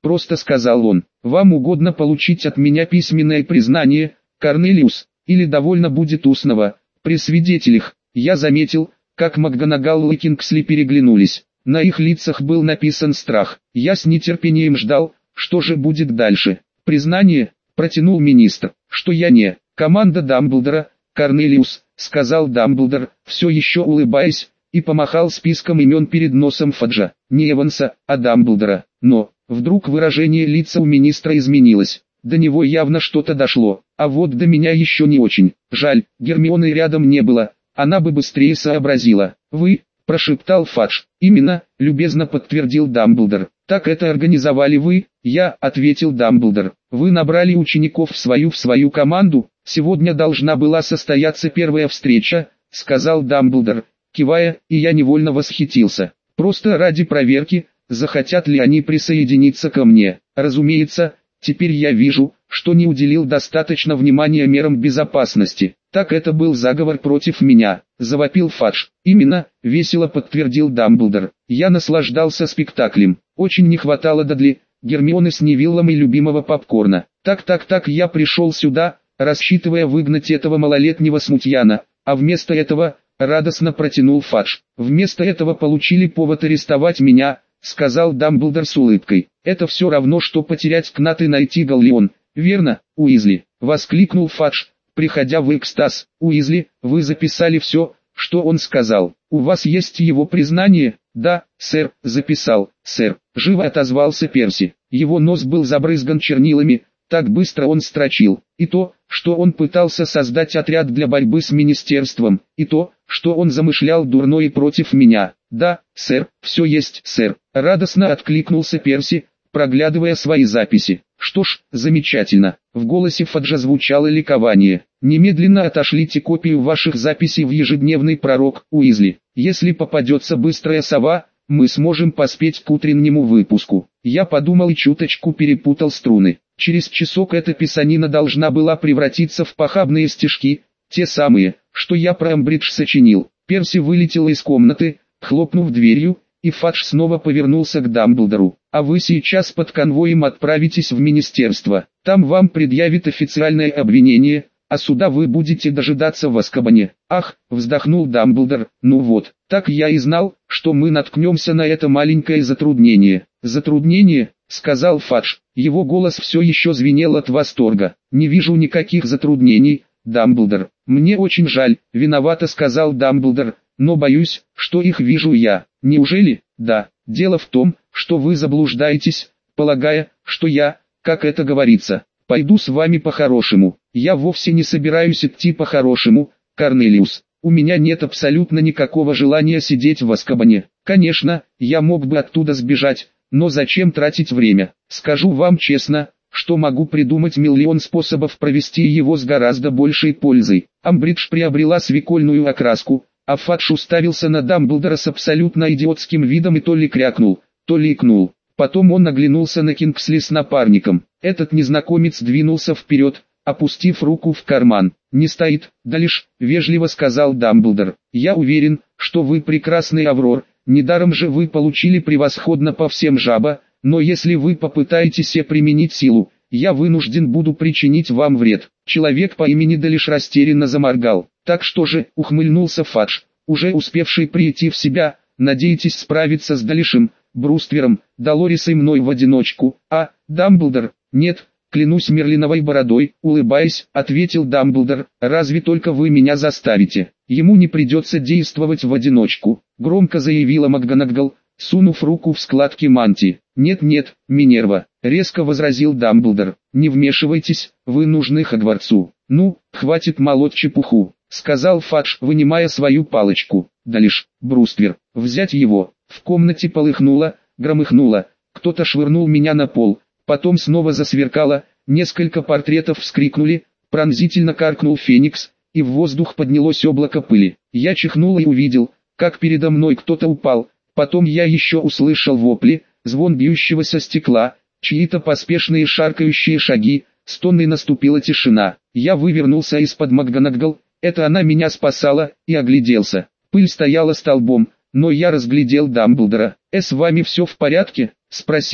просто сказал он. Вам угодно получить от меня письменное признание, Корнелиус, или довольно будет устного, при свидетелях? Я заметил, как МакГонагал и Кингсли переглянулись. На их лицах был написан страх. Я с нетерпением ждал, что же будет дальше. Признание, протянул министр, что я не команда Дамблдора, Корнелиус, сказал Дамблдор, все еще улыбаясь, и помахал списком имен перед носом Фаджа, не Эванса, а Дамблдора. Но, вдруг выражение лица у министра изменилось. До него явно что-то дошло, а вот до меня еще не очень. Жаль, Гермионы рядом не было, она бы быстрее сообразила. Вы, прошептал Фадж. Именно, любезно подтвердил Дамблдор. Так это организовали вы? Я, ответил Дамблдор. Вы набрали учеников в свою в свою команду? Сегодня должна была состояться первая встреча, сказал Дамблдор, кивая, и я невольно восхитился. Просто ради проверки, захотят ли они присоединиться ко мне. Разумеется, теперь я вижу, что не уделил достаточно внимания мерам безопасности. Так это был заговор против меня, завопил Фадж. Именно, весело подтвердил Дамблдор. Я наслаждался спектаклем. Очень не хватало Дадли, Гермионы с Невиллом и любимого попкорна. Так-так-так, я пришел сюда, рассчитывая выгнать этого малолетнего смутьяна, а вместо этого, радостно протянул Фадж. Вместо этого получили повод арестовать меня, сказал Дамблдор с улыбкой. Это все равно, что потерять Кнат и найти Галлеон, верно, Уизли? Воскликнул Фадж, приходя в экстаз. Уизли, вы записали все, что он сказал. У вас есть его признание? Да, сэр, записал, сэр. Живо отозвался Перси. Его нос был забрызган чернилами, так быстро он строчил. И то, что он пытался создать отряд для борьбы с министерством, и то, что он замышлял дурное против меня. Да, сэр, все есть, сэр. Радостно откликнулся Перси, проглядывая свои записи. Что ж, замечательно. В голосе Фаджа звучало ликование. Немедленно отошлите копию ваших записей в ежедневный пророк, Уизли. Если попадется быстрая сова, мы сможем поспеть к утреннему выпуску. Я подумал и чуточку перепутал струны. Через часок эта писанина должна была превратиться в похабные стишки, те самые, что я про Амбридж сочинил. Перси вылетел из комнаты, хлопнув дверью, и Фадж снова повернулся к Дамблдору. А вы сейчас под конвоем отправитесь в министерство. Там вам предъявят официальное обвинение, а суда вы будете дожидаться в Азкабане. Ах, вздохнул Дамблдор, ну вот, так я и знал, что мы наткнемся на это маленькое затруднение. Затруднение, сказал Фадж, его голос все еще звенел от восторга. Не вижу никаких затруднений, Дамблдор. Мне очень жаль, виновато сказал Дамблдор, но боюсь, что их вижу я. Неужели? Да, дело в том, что вы заблуждаетесь, полагая, что я, как это говорится, пойду с вами по-хорошему. Я вовсе не собираюсь идти по-хорошему, Корнелиус. У меня нет абсолютно никакого желания сидеть в Азкабане. Конечно, я мог бы оттуда сбежать, но зачем тратить время? Скажу вам честно, что могу придумать миллион способов провести его с гораздо большей пользой. Амбридж приобрела свекольную окраску, а Фадж уставился на Дамблдора с абсолютно идиотским видом и то ли крякнул, то ли икнул. Потом он оглянулся на Кингсли с напарником. Этот незнакомец двинулся вперед, опустив руку в карман. «Не стоит, да лишь», — вежливо сказал Дамблдор. «Я уверен, что вы прекрасный Аврор, недаром же вы получили превосходно по всем жаба, но если вы попытаетесь применить силу, я вынужден буду причинить вам вред». Человек по имени Далиш растерянно заморгал. «Так что же», — ухмыльнулся Фадж, уже успевший прийти в себя, «надеетесь справиться с Далишем, Бруствером, Долорис и мной в одиночку?» «А, Дамблдор, нет, клянусь Мерлиновой бородой», — улыбаясь, ответил Дамблдор, «разве только вы меня заставите. Ему не придется действовать в одиночку», — громко заявила МакГонагал, сунув руку в складки мантии. «Нет-нет, Минерва», — резко возразил Дамблдор, «не вмешивайтесь, вы нужны Хогвартсу». «Ну, хватит молоть чепуху», — сказал Фадж, вынимая свою палочку. «Далиш, Бруствер, взять его». В комнате полыхнуло, громыхнуло, кто-то швырнул меня на пол, потом снова засверкало, несколько портретов вскрикнули, пронзительно каркнул Феникс, и в воздух поднялось облако пыли. Я чихнул и увидел, как передо мной кто-то упал, потом я еще услышал вопли, звон бьющегося стекла, чьи-то поспешные шаркающие шаги, стон, и наступила тишина. Я вывернулся из-под МакГонагал, это она меня спасала, и огляделся. Пыль стояла столбом, но я разглядел Дамблдора. «Э, с вами все в порядке?» — спросил он.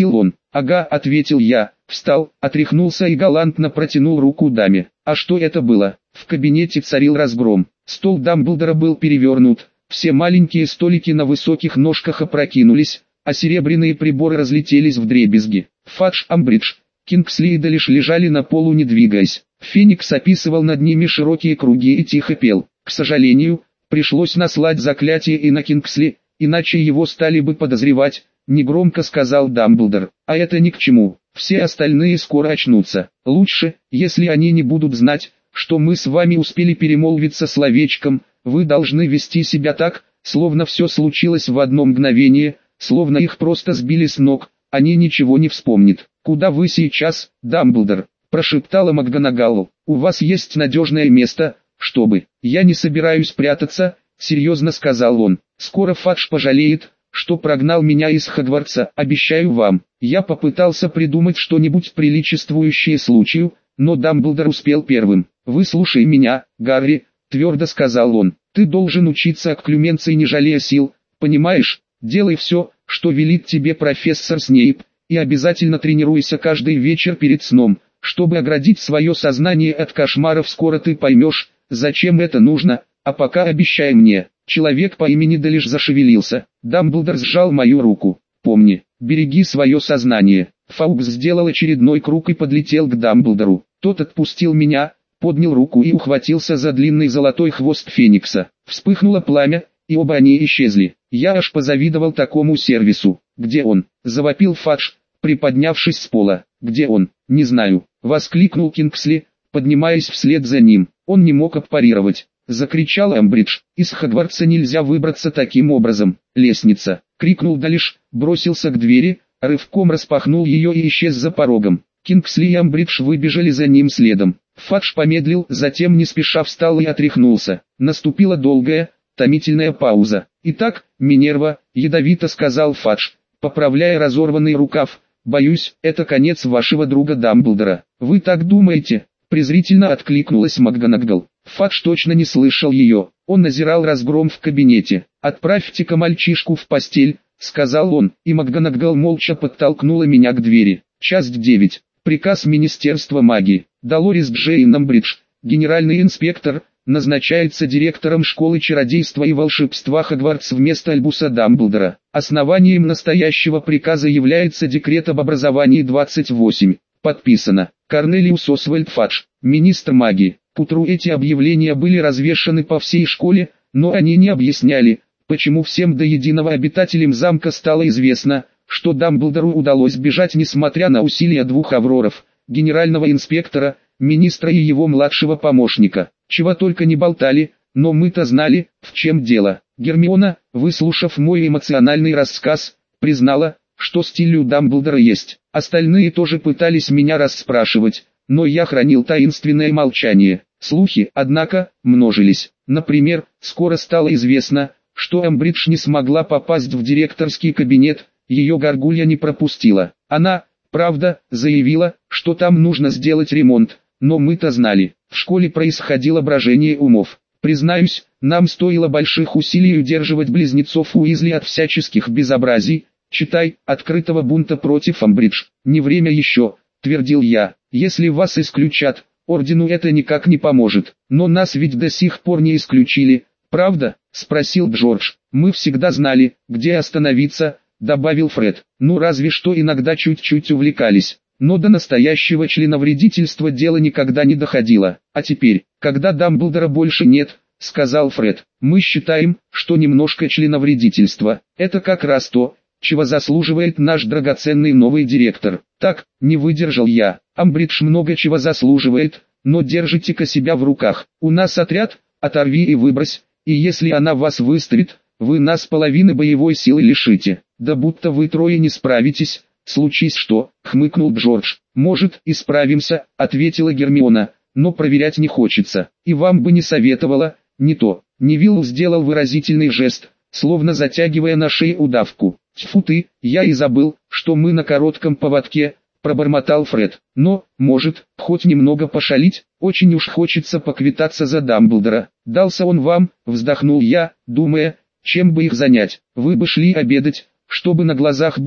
«Ага», — ответил я, встал, отряхнулся и галантно протянул руку даме. А что это было? В кабинете царил разгром. Стол Дамблдора был перевернут, все маленькие столики на высоких ножках опрокинулись, а серебряные приборы разлетелись вдребезги. Фадж, Амбридж, Кингсли и Далиш лежали на полу, не двигаясь. Феникс описывал над ними широкие круги и тихо пел. К сожалению, пришлось наслать заклятие и на Кингсли, иначе его стали бы подозревать, негромко сказал Дамблдор. А это ни к чему, все остальные скоро очнутся. Лучше, если они не будут знать, что мы с вами успели перемолвиться словечком. Вы должны вести себя так, словно все случилось в одно мгновение, словно их просто сбили с ног, они ничего не вспомнят. «Куда вы сейчас, Дамблдор?» – прошептала МакГонагал. «У вас есть надежное место, чтобы...» «Я не собираюсь прятаться», – серьезно сказал он. «Скоро Фадж пожалеет, что прогнал меня из Хогвартса, обещаю вам». Я попытался придумать что-нибудь приличествующее случаю, но Дамблдор успел первым. «Выслушай меня, Гарри», – твердо сказал он. «Ты должен учиться окклюменции, не жалея сил, понимаешь? Делай все, что велит тебе профессор Снейп, и обязательно тренируйся каждый вечер перед сном, чтобы оградить свое сознание от кошмаров. Скоро ты поймешь, зачем это нужно, а пока обещай мне». Человек по имени Далиш зашевелился. Дамблдор сжал мою руку. «Помни, береги свое сознание». Фаукс сделал очередной круг и подлетел к Дамблдору. Тот отпустил меня, поднял руку и ухватился за длинный золотой хвост Феникса. Вспыхнуло пламя, и оба они исчезли. Я аж позавидовал такому сервису. «Где он?» – завопил Фадж, приподнявшись с пола. «Где он? Не знаю», – воскликнул Кингсли, поднимаясь вслед за ним. Он не мог отпарировать. Закричал Амбридж. «Из Хогвартса нельзя выбраться таким образом. Лестница!» — крикнул Далиш, бросился к двери, рывком распахнул ее и исчез за порогом. Кингсли и Амбридж выбежали за ним следом. Фадж помедлил, затем не спеша встал и отряхнулся. Наступила долгая, томительная пауза. «Итак, Минерва», — ядовито сказал Фадж, поправляя разорванный рукав, — «боюсь, это конец вашего друга Дамблдора». «Вы так думаете?» — презрительно откликнулась МакГонагал. Фадж точно не слышал ее, он назирал разгром в кабинете. «Отправьте-ка мальчишку в постель», — сказал он, и МакГонагал молча подтолкнула меня к двери. Часть девять. Приказ Министерства магии. Долорес Джейн Амбридж, генеральный инспектор, назначается директором школы чародейства и волшебства Хогвартс вместо Альбуса Дамблдора. Основанием настоящего приказа является декрет об образовании двадцать восемь. Подписано. Корнелиус Освальд Фадж, министр магии. К утру эти объявления были развешаны по всей школе, но они не объясняли, почему всем до единого обитателям замка стало известно, что Дамблдору удалось бежать несмотря на усилия двух Авроров, генерального инспектора, министра и его младшего помощника. Чего только не болтали, но мы-то знали, в чем дело. Гермиона, выслушав мой эмоциональный рассказ, признала, что стиль у Дамблдора есть. Остальные тоже пытались меня расспрашивать, но я хранил таинственное молчание. Слухи, однако, множились. Например, скоро стало известно, что Амбридж не смогла попасть в директорский кабинет, ее горгулья не пропустила. Она, правда, заявила, что там нужно сделать ремонт, но мы-то знали, в школе происходило брожение умов. Признаюсь, нам стоило больших усилий удерживать близнецов Уизли от всяческих безобразий, читай, открытого бунта против Амбридж. «Не время еще», — твердил я, — «если вас исключат, ордену это никак не поможет». «Но нас ведь до сих пор не исключили, правда?» — спросил Джордж. «Мы всегда знали, где остановиться», — добавил Фред. «Ну разве что иногда чуть-чуть увлекались. Но до настоящего членовредительства дело никогда не доходило. А теперь, когда Дамблдора больше нет, — сказал Фред, — мы считаем, что немножко членовредительства — это как раз то, чего заслуживает наш драгоценный новый директор». Так, не выдержал я. Амбридж много чего заслуживает, но держите-ка себя в руках. У нас отряд, оторви и выбрось, и если она вас выставит, вы нас половины боевой силы лишите. Да будто вы трое не справитесь, случись что, хмыкнул Джордж. Может, и справимся, ответила Гермиона, но проверять не хочется. И вам бы не советовала, не то. Невилл сделал выразительный жест, словно затягивая на шее удавку. «Тьфу ты, я и забыл, что мы на коротком поводке», — пробормотал Фред. «Но, может, хоть немного пошалить, очень уж хочется поквитаться за Дамблдора». «Дался он вам», — вздохнул я, думая, чем бы их занять. «Вы бы шли обедать, чтобы на глазах быть»,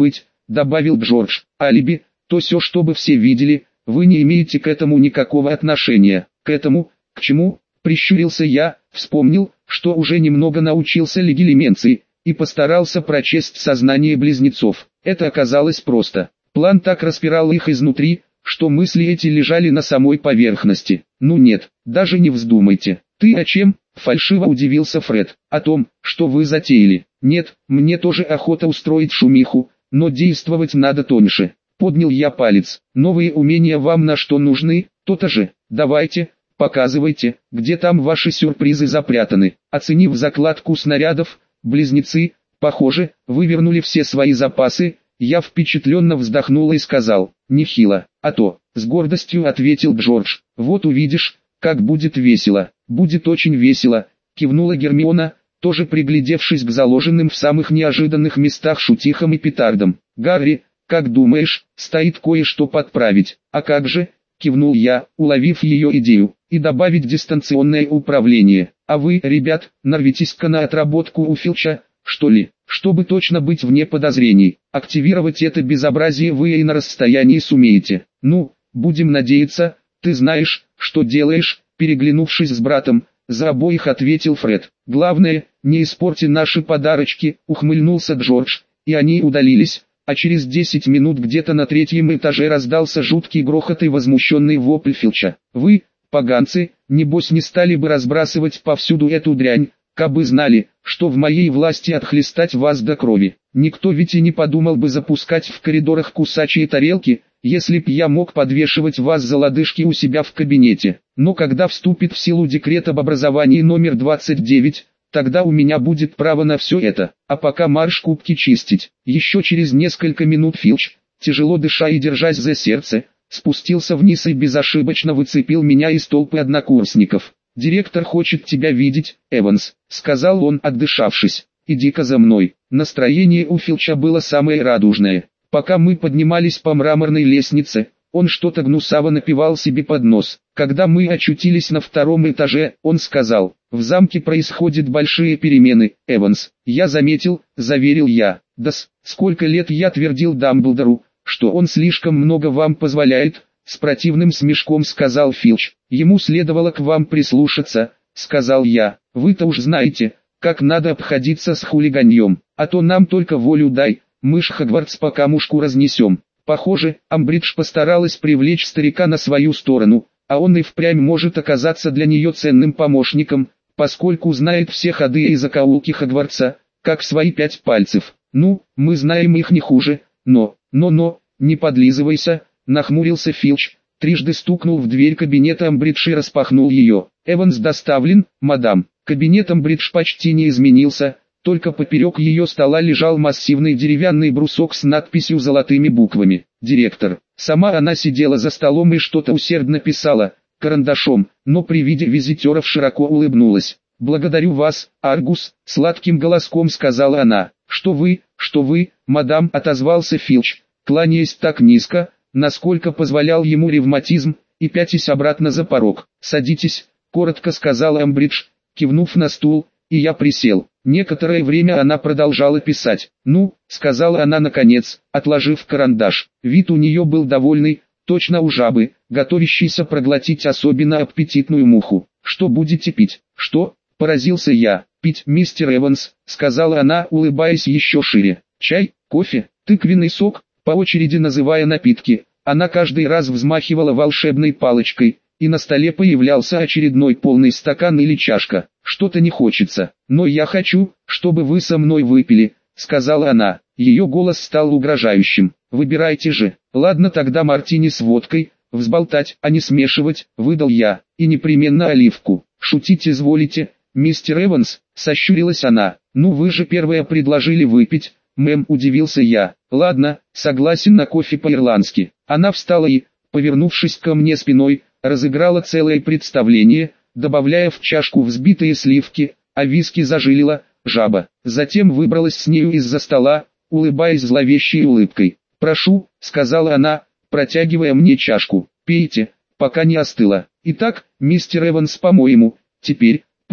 добавил Джордж. Алиби, то все, чтобы все видели, вы не имеете к этому никакого отношения. К этому, к чему? Прищурился я, вспомнил, что уже немного научился легилименции, и постарался прочесть сознание близнецов. Это оказалось просто. План так распирал их изнутри, что мысли эти лежали на самой поверхности. Ну нет, даже не вздумайте. Ты о чем? Фальшиво удивился Фред. О том, что вы затеяли. Нет, мне тоже охота устроить шумиху, но действовать надо тоньше. Поднял я палец. Новые умения вам на что нужны? То-то же. Давайте, показывайте, где там ваши сюрпризы запрятаны. Оценив закладку снарядов, близнецы, похоже, вывернули все свои запасы. Я впечатленно вздохнул и сказал: нехило. А то, с гордостью ответил Джордж. Вот увидишь, как будет весело. Будет очень весело, кивнула Гермиона, тоже приглядевшись к заложенным в самых неожиданных местах шутихам и петардам. Гарри, как думаешь, стоит кое-что подправить? А как же, кивнул я, уловив ее идею, и добавить дистанционное управление. А вы, ребят, нарвитесь-ка на отработку у Филча, что ли? Чтобы точно быть вне подозрений, активировать это безобразие вы и на расстоянии сумеете. Ну, будем надеяться, ты знаешь, что делаешь, переглянувшись с братом, за обоих ответил Фред. Главное, не испорти наши подарочки, ухмыльнулся Джордж, и они удалились, а через десять минут где-то на третьем этаже раздался жуткий грохот и возмущенный вопль Филча. Вы, поганцы, небось не стали бы разбрасывать повсюду эту дрянь, кабы знали, что в моей власти отхлестать вас до крови. Никто ведь и не подумал бы запускать в коридорах кусачие тарелки, если б я мог подвешивать вас за лодыжки у себя в кабинете. Но когда вступит в силу декрет об образовании номер двадцать девять, тогда у меня будет право на все это. А пока марш кубки чистить. Еще через несколько минут Филч, тяжело дыша и держась за сердце, спустился вниз и безошибочно выцепил меня из толпы однокурсников. «Директор хочет тебя видеть, Эванс», — сказал он, отдышавшись. «Иди-ка за мной». Настроение у Филча было самое радужное. Пока мы поднимались по мраморной лестнице, он что-то гнусаво напевал себе под нос. Когда мы очутились на втором этаже, он сказал: «В замке происходят большие перемены, Эванс». «Я заметил», — заверил я. «Да-с, сколько лет я твердил Дамблдору, что он слишком много вам позволяет», — с противным смешком сказал Филч. «Ему следовало к вам прислушаться», — сказал я. «Вы-то уж знаете, как надо обходиться с хулиганьем, а то нам только волю дай, мы ж Хогвартс по камушку разнесем». Похоже, Амбридж постаралась привлечь старика на свою сторону, а он и впрямь может оказаться для нее ценным помощником, поскольку знает все ходы и закоулки Хогвартса, как свои пять пальцев. Ну, мы знаем их не хуже, но, но-но, не подлизывайся, нахмурился Филч, трижды стукнул в дверь кабинета Амбридж и распахнул ее. «Эванс доставлен, мадам». Кабинет Амбридж почти не изменился, только поперек ее стола лежал массивный деревянный брусок с надписью золотыми буквами «Директор». Сама она сидела за столом и что-то усердно писала, карандашом, но при виде визитеров широко улыбнулась. «Благодарю вас, Аргус», — сладким голоском сказала она. «Что вы, что вы, мадам», — отозвался Филч, кланяясь так низко, насколько позволял ему ревматизм, и пятясь обратно за порог. «Садитесь», — коротко сказала Амбридж, кивнув на стул, и я присел. Некоторое время она продолжала писать. «Ну», — сказала она наконец, отложив карандаш. Вид у нее был довольный, точно у жабы, готовящейся проглотить особенно аппетитную муху. «Что будете пить?» «Что?» — поразился я. «Пить, мистер Эванс», — сказала она, улыбаясь еще шире. «Чай, кофе, тыквенный сок», по очереди называя напитки. Она каждый раз взмахивала волшебной палочкой, и на столе появлялся очередной полный стакан или чашка. «Что-то не хочется, но я хочу, чтобы вы со мной выпили», — сказала она. Ее голос стал угрожающим. «Выбирайте же». «Ладно, тогда мартини с водкой, взболтать, а не смешивать», — выдал я, — «и непременно оливку». «Шутить изволите, мистер Эванс», — сощурилась она. «Ну вы же первая предложили выпить, мэм», — удивился я. «Ладно, согласен на кофе по-ирландски». Она встала и, повернувшись ко мне спиной, разыграла целое представление, добавляя в чашку взбитые сливки, а виски зажилила жаба. Затем выбралась с нею из-за стола, улыбаясь зловещей улыбкой. «Прошу», — сказала она, протягивая мне чашку, — «пейте, пока не остыло. Итак, мистер Эванс, по-моему, теперь,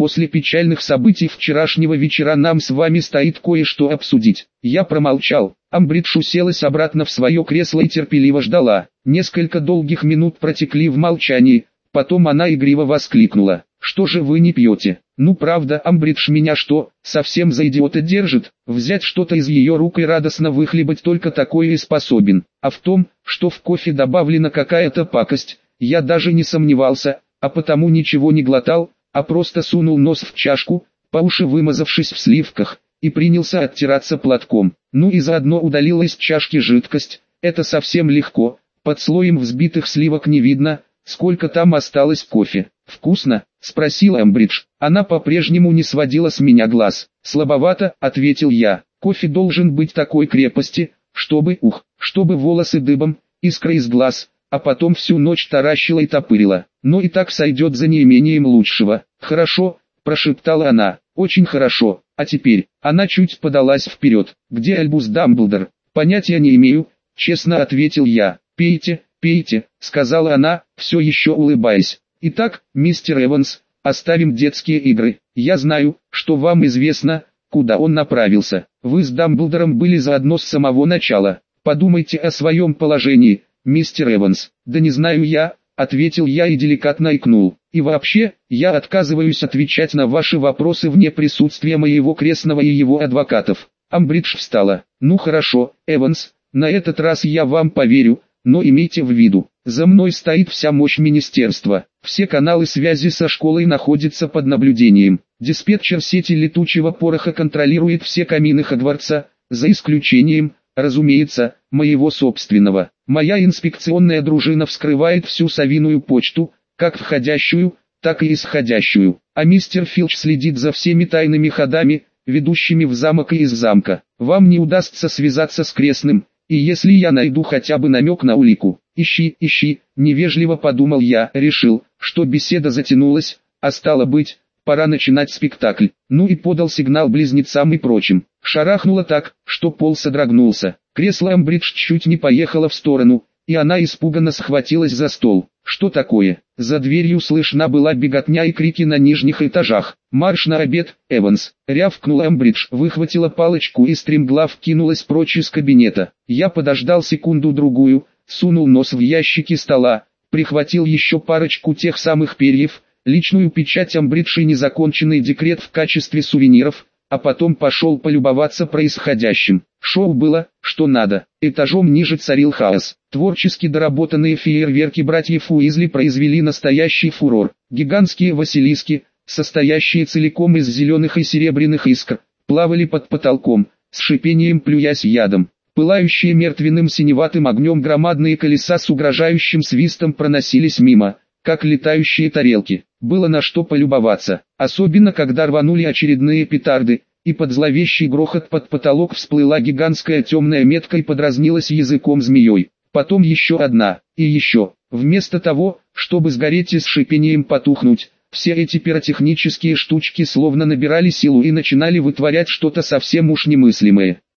после печальных событий вчерашнего вечера нам с вами стоит кое-что обсудить. Я промолчал. Амбридж уселась обратно в свое кресло и терпеливо ждала. Несколько долгих минут протекли в молчании, потом она игриво воскликнула: «Что же вы не пьете?» «Ну правда, Амбридж меня что, совсем за идиота держит? Взять что-то из ее рук и радостно выхлебать только такое и способен. А в том, что в кофе добавлена какая-то пакость, я даже не сомневался, а потому ничего не глотал, а просто сунул нос в чашку, по уши вымазавшись в сливках, и принялся оттираться платком. Ну и заодно удалил из чашки жидкость. Это совсем легко, под слоем взбитых сливок не видно, сколько там осталось кофе. «Вкусно?» — спросила Амбридж. Она по-прежнему не сводила с меня глаз. «Слабовато», — ответил я. «Кофе должен быть такой крепости, чтобы, ух, чтобы волосы дыбом, искра из глаз, а потом всю ночь таращила и топырила. Но и так сойдет за неимением лучшего». «Хорошо», — прошептала она. «Очень хорошо. А теперь...» Она чуть подалась вперед. «Где Альбус Дамблдор?» «Понятия не имею», — честно ответил я. «Пейте, пейте», — сказала она, все еще улыбаясь. «Итак, мистер Эванс, оставим детские игры. Я знаю, что вам известно, куда он направился. Вы с Дамблдором были заодно с самого начала. Подумайте о своем положении, мистер Эванс». «Да не знаю я», — ответил я и деликатно икнул. «И вообще, я отказываюсь отвечать на ваши вопросы вне присутствия моего крестного и его адвокатов». Амбридж встала. «Ну хорошо, Эванс, на этот раз я вам поверю, но имейте в виду, за мной стоит вся мощь министерства. Все каналы связи со школой находятся под наблюдением. Диспетчер сети летучего пороха контролирует все камины Хогвартса, за исключением, разумеется, моего собственного. Моя инспекционная дружина вскрывает всю совиную почту, как входящую, так и исходящую. А мистер Филч следит за всеми тайными ходами, ведущими в замок и из замка. Вам не удастся связаться с крестным, и если я найду хотя бы намек на улику, ищи, ищи, невежливо подумал я, решил, что беседа затянулась, а стало быть, пора начинать спектакль. Ну и подал сигнал близнецам и прочим. Шарахнуло так, что пол содрогнулся. Кресло Амбридж чуть не поехало в сторону, и она испуганно схватилась за стол. Что такое? За дверью слышна была беготня и крики на нижних этажах. «Марш на обед, Эванс!» Рявкнула Амбридж, выхватила палочку и стремглав кинулась прочь из кабинета. Я подождал секунду-другую, сунул нос в ящики стола, прихватил еще парочку тех самых перьев, личную печать Амбридж и незаконченный декрет в качестве сувениров, а потом пошел полюбоваться происходящим. Шоу было, что надо. Этажом ниже царил хаос. Творчески доработанные фейерверки братьев Уизли произвели настоящий фурор. Гигантские василиски, состоящие целиком из зеленых и серебряных искр, плавали под потолком, с шипением плюясь ядом. Пылающие мертвенным синеватым огнем громадные колеса с угрожающим свистом проносились мимо, как летающие тарелки. Было на что полюбоваться, особенно когда рванули очередные петарды, и под зловещий грохот под потолок всплыла гигантская темная метка и подразнилась языком змеей. Потом еще одна, и еще. Вместо того, чтобы сгореть и с шипением потухнуть, все эти пиротехнические штучки словно набирали силу и начинали вытворять что-то совсем уж немыслимое.